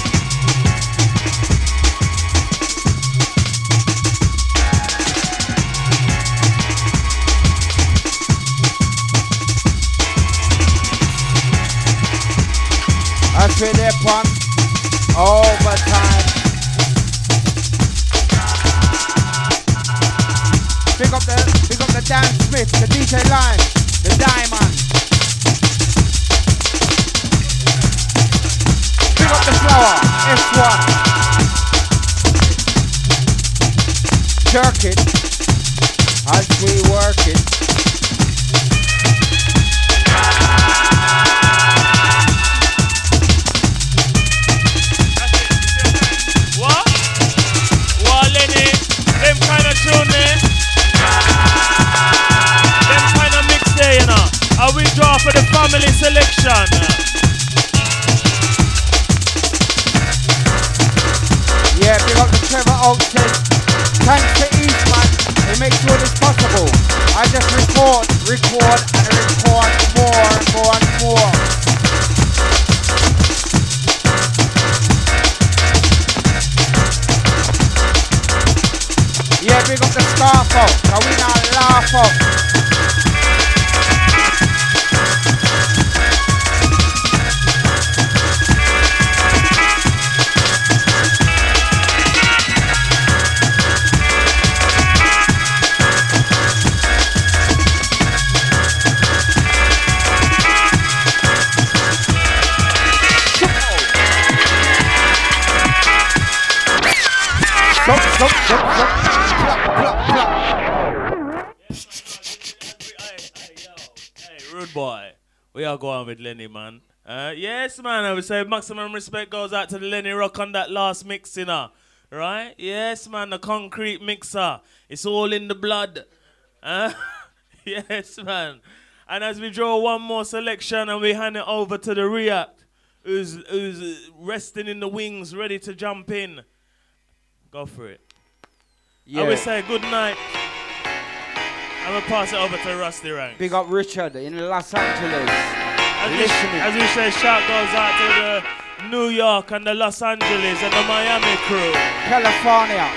As we dip on overtime. Pick up the Dan Smith, the DJ Line, the Diamond. Pick up the Flower, S1. Jerk it as we work it. We draw for the family selection. Yeah, big up the Trevor Oakton. Thanks to Eastman. He makes all this possible. I just record and record more and more and more. Yeah, big up the Scarf out. So we not laugh out. Zup, zup, zup. Plop, plop, plop. Hey, rude boy. We are going with Lenny, man. Yes, man. I would say maximum respect goes out to the Lenny Rock on that last mix, you know. Right? Yes, man. The concrete mixer. It's all in the blood. Yes, man. And as we draw one more selection and we hand it over to the React, who's resting in the wings, ready to jump in. Go for it. Yeah. I would say good night. I'm going to pass it over to Rusty Ranks. Big up Richard in Los Angeles. As we say, shout goes out to the New York and the Los Angeles and the Miami crew. California.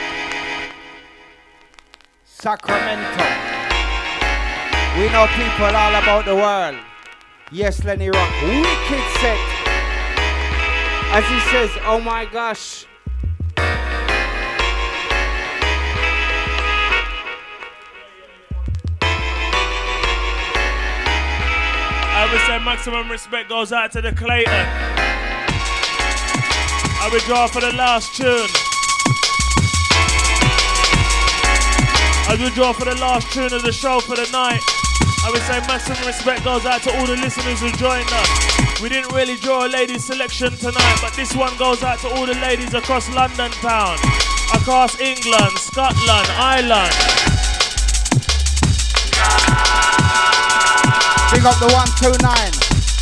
Sacramento. We know people all about the world. Yes, Lenny Rock. Wicked set. As he says, oh my gosh. I would say maximum respect goes out to the Clayton. I would draw for the last tune. As we draw for the last tune of the show for the night, I would say maximum respect goes out to all the listeners who joined us. We didn't really draw a ladies selection tonight, but this one goes out to all the ladies across London town, across England, Scotland, Ireland. Big up the 129.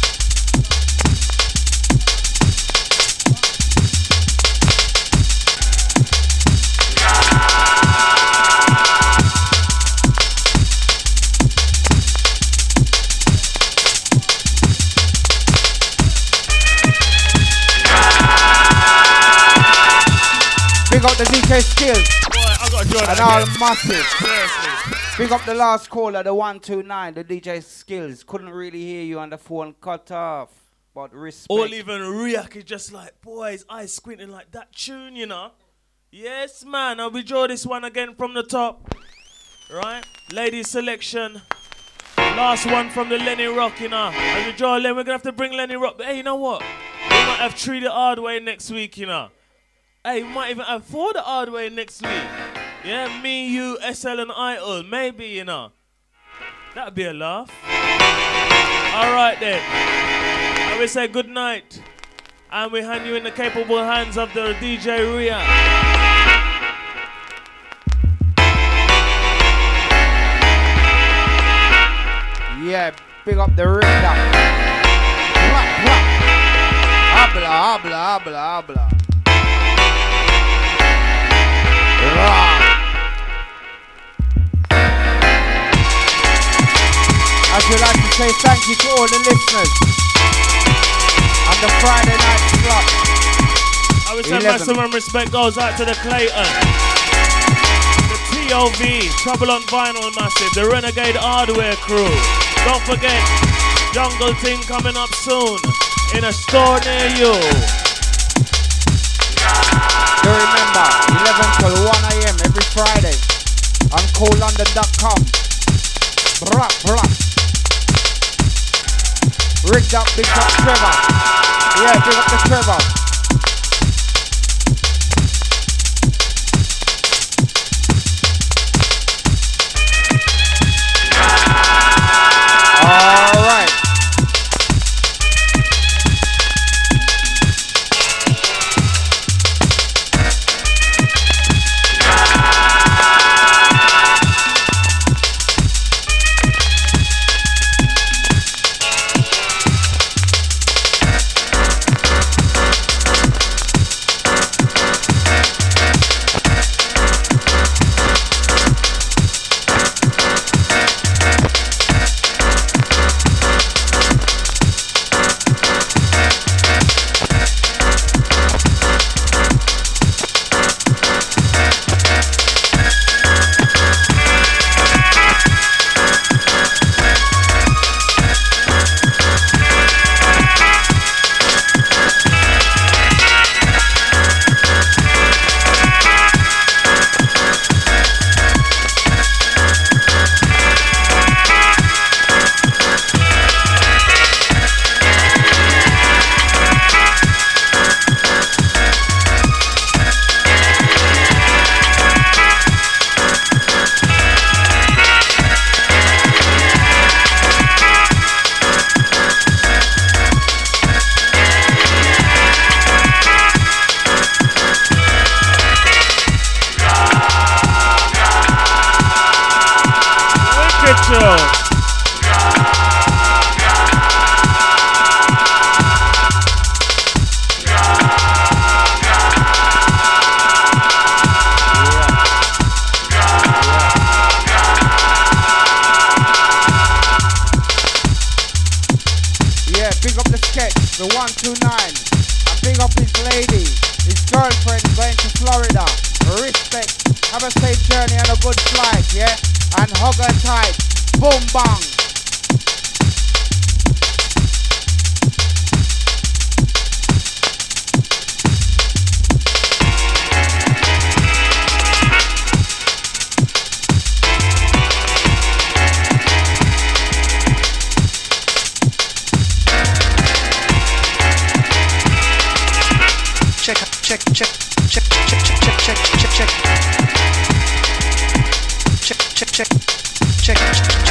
Big up the DK Skills. Boy, I got to join And that all again. massive. Seriously. Big up the last caller, the 129, the DJ Skills. Couldn't really hear you on the phone, cut off. But respect. Or even Riak is just like, boy, his eyes squinting like that tune, you know. Yes, man. And we draw this one again from the top. Right? Ladies selection. Last one from the Lenny Rock, you know. And we draw Lenny. We're going to have to bring Lenny Rock. But hey, you know what? We might have Tree the Hard Way next week, you know. Hey, we might even have For the Hard Way next week. Yeah, me, you, SL and Idol. Maybe, you know. That'd be a laugh. All right, then. I will say good night. And we hand you in the capable hands of the DJ Ria. Yeah, big up the Rita. Blah, blah. Habla, habla, habla, habla. Rah. As we like to say thank you to all the listeners on the Friday night slot. I would say 11. maximum respect goes out to the Clayton, the TOV, Trouble on Vinyl Massive, the Renegade Hardware crew. Don't forget, Jungle Ting coming up soon in a store near you. Do remember, 11 till 1 a.m. every Friday on colondon.com. Brah, brah. Rigged up, big up Trevor. Yeah, big up the Trevor. All right. the 129. And big up his lady, his girlfriend going to Florida. Respect. Have a safe journey and a good flight, yeah? And hug her tight. Boom bang.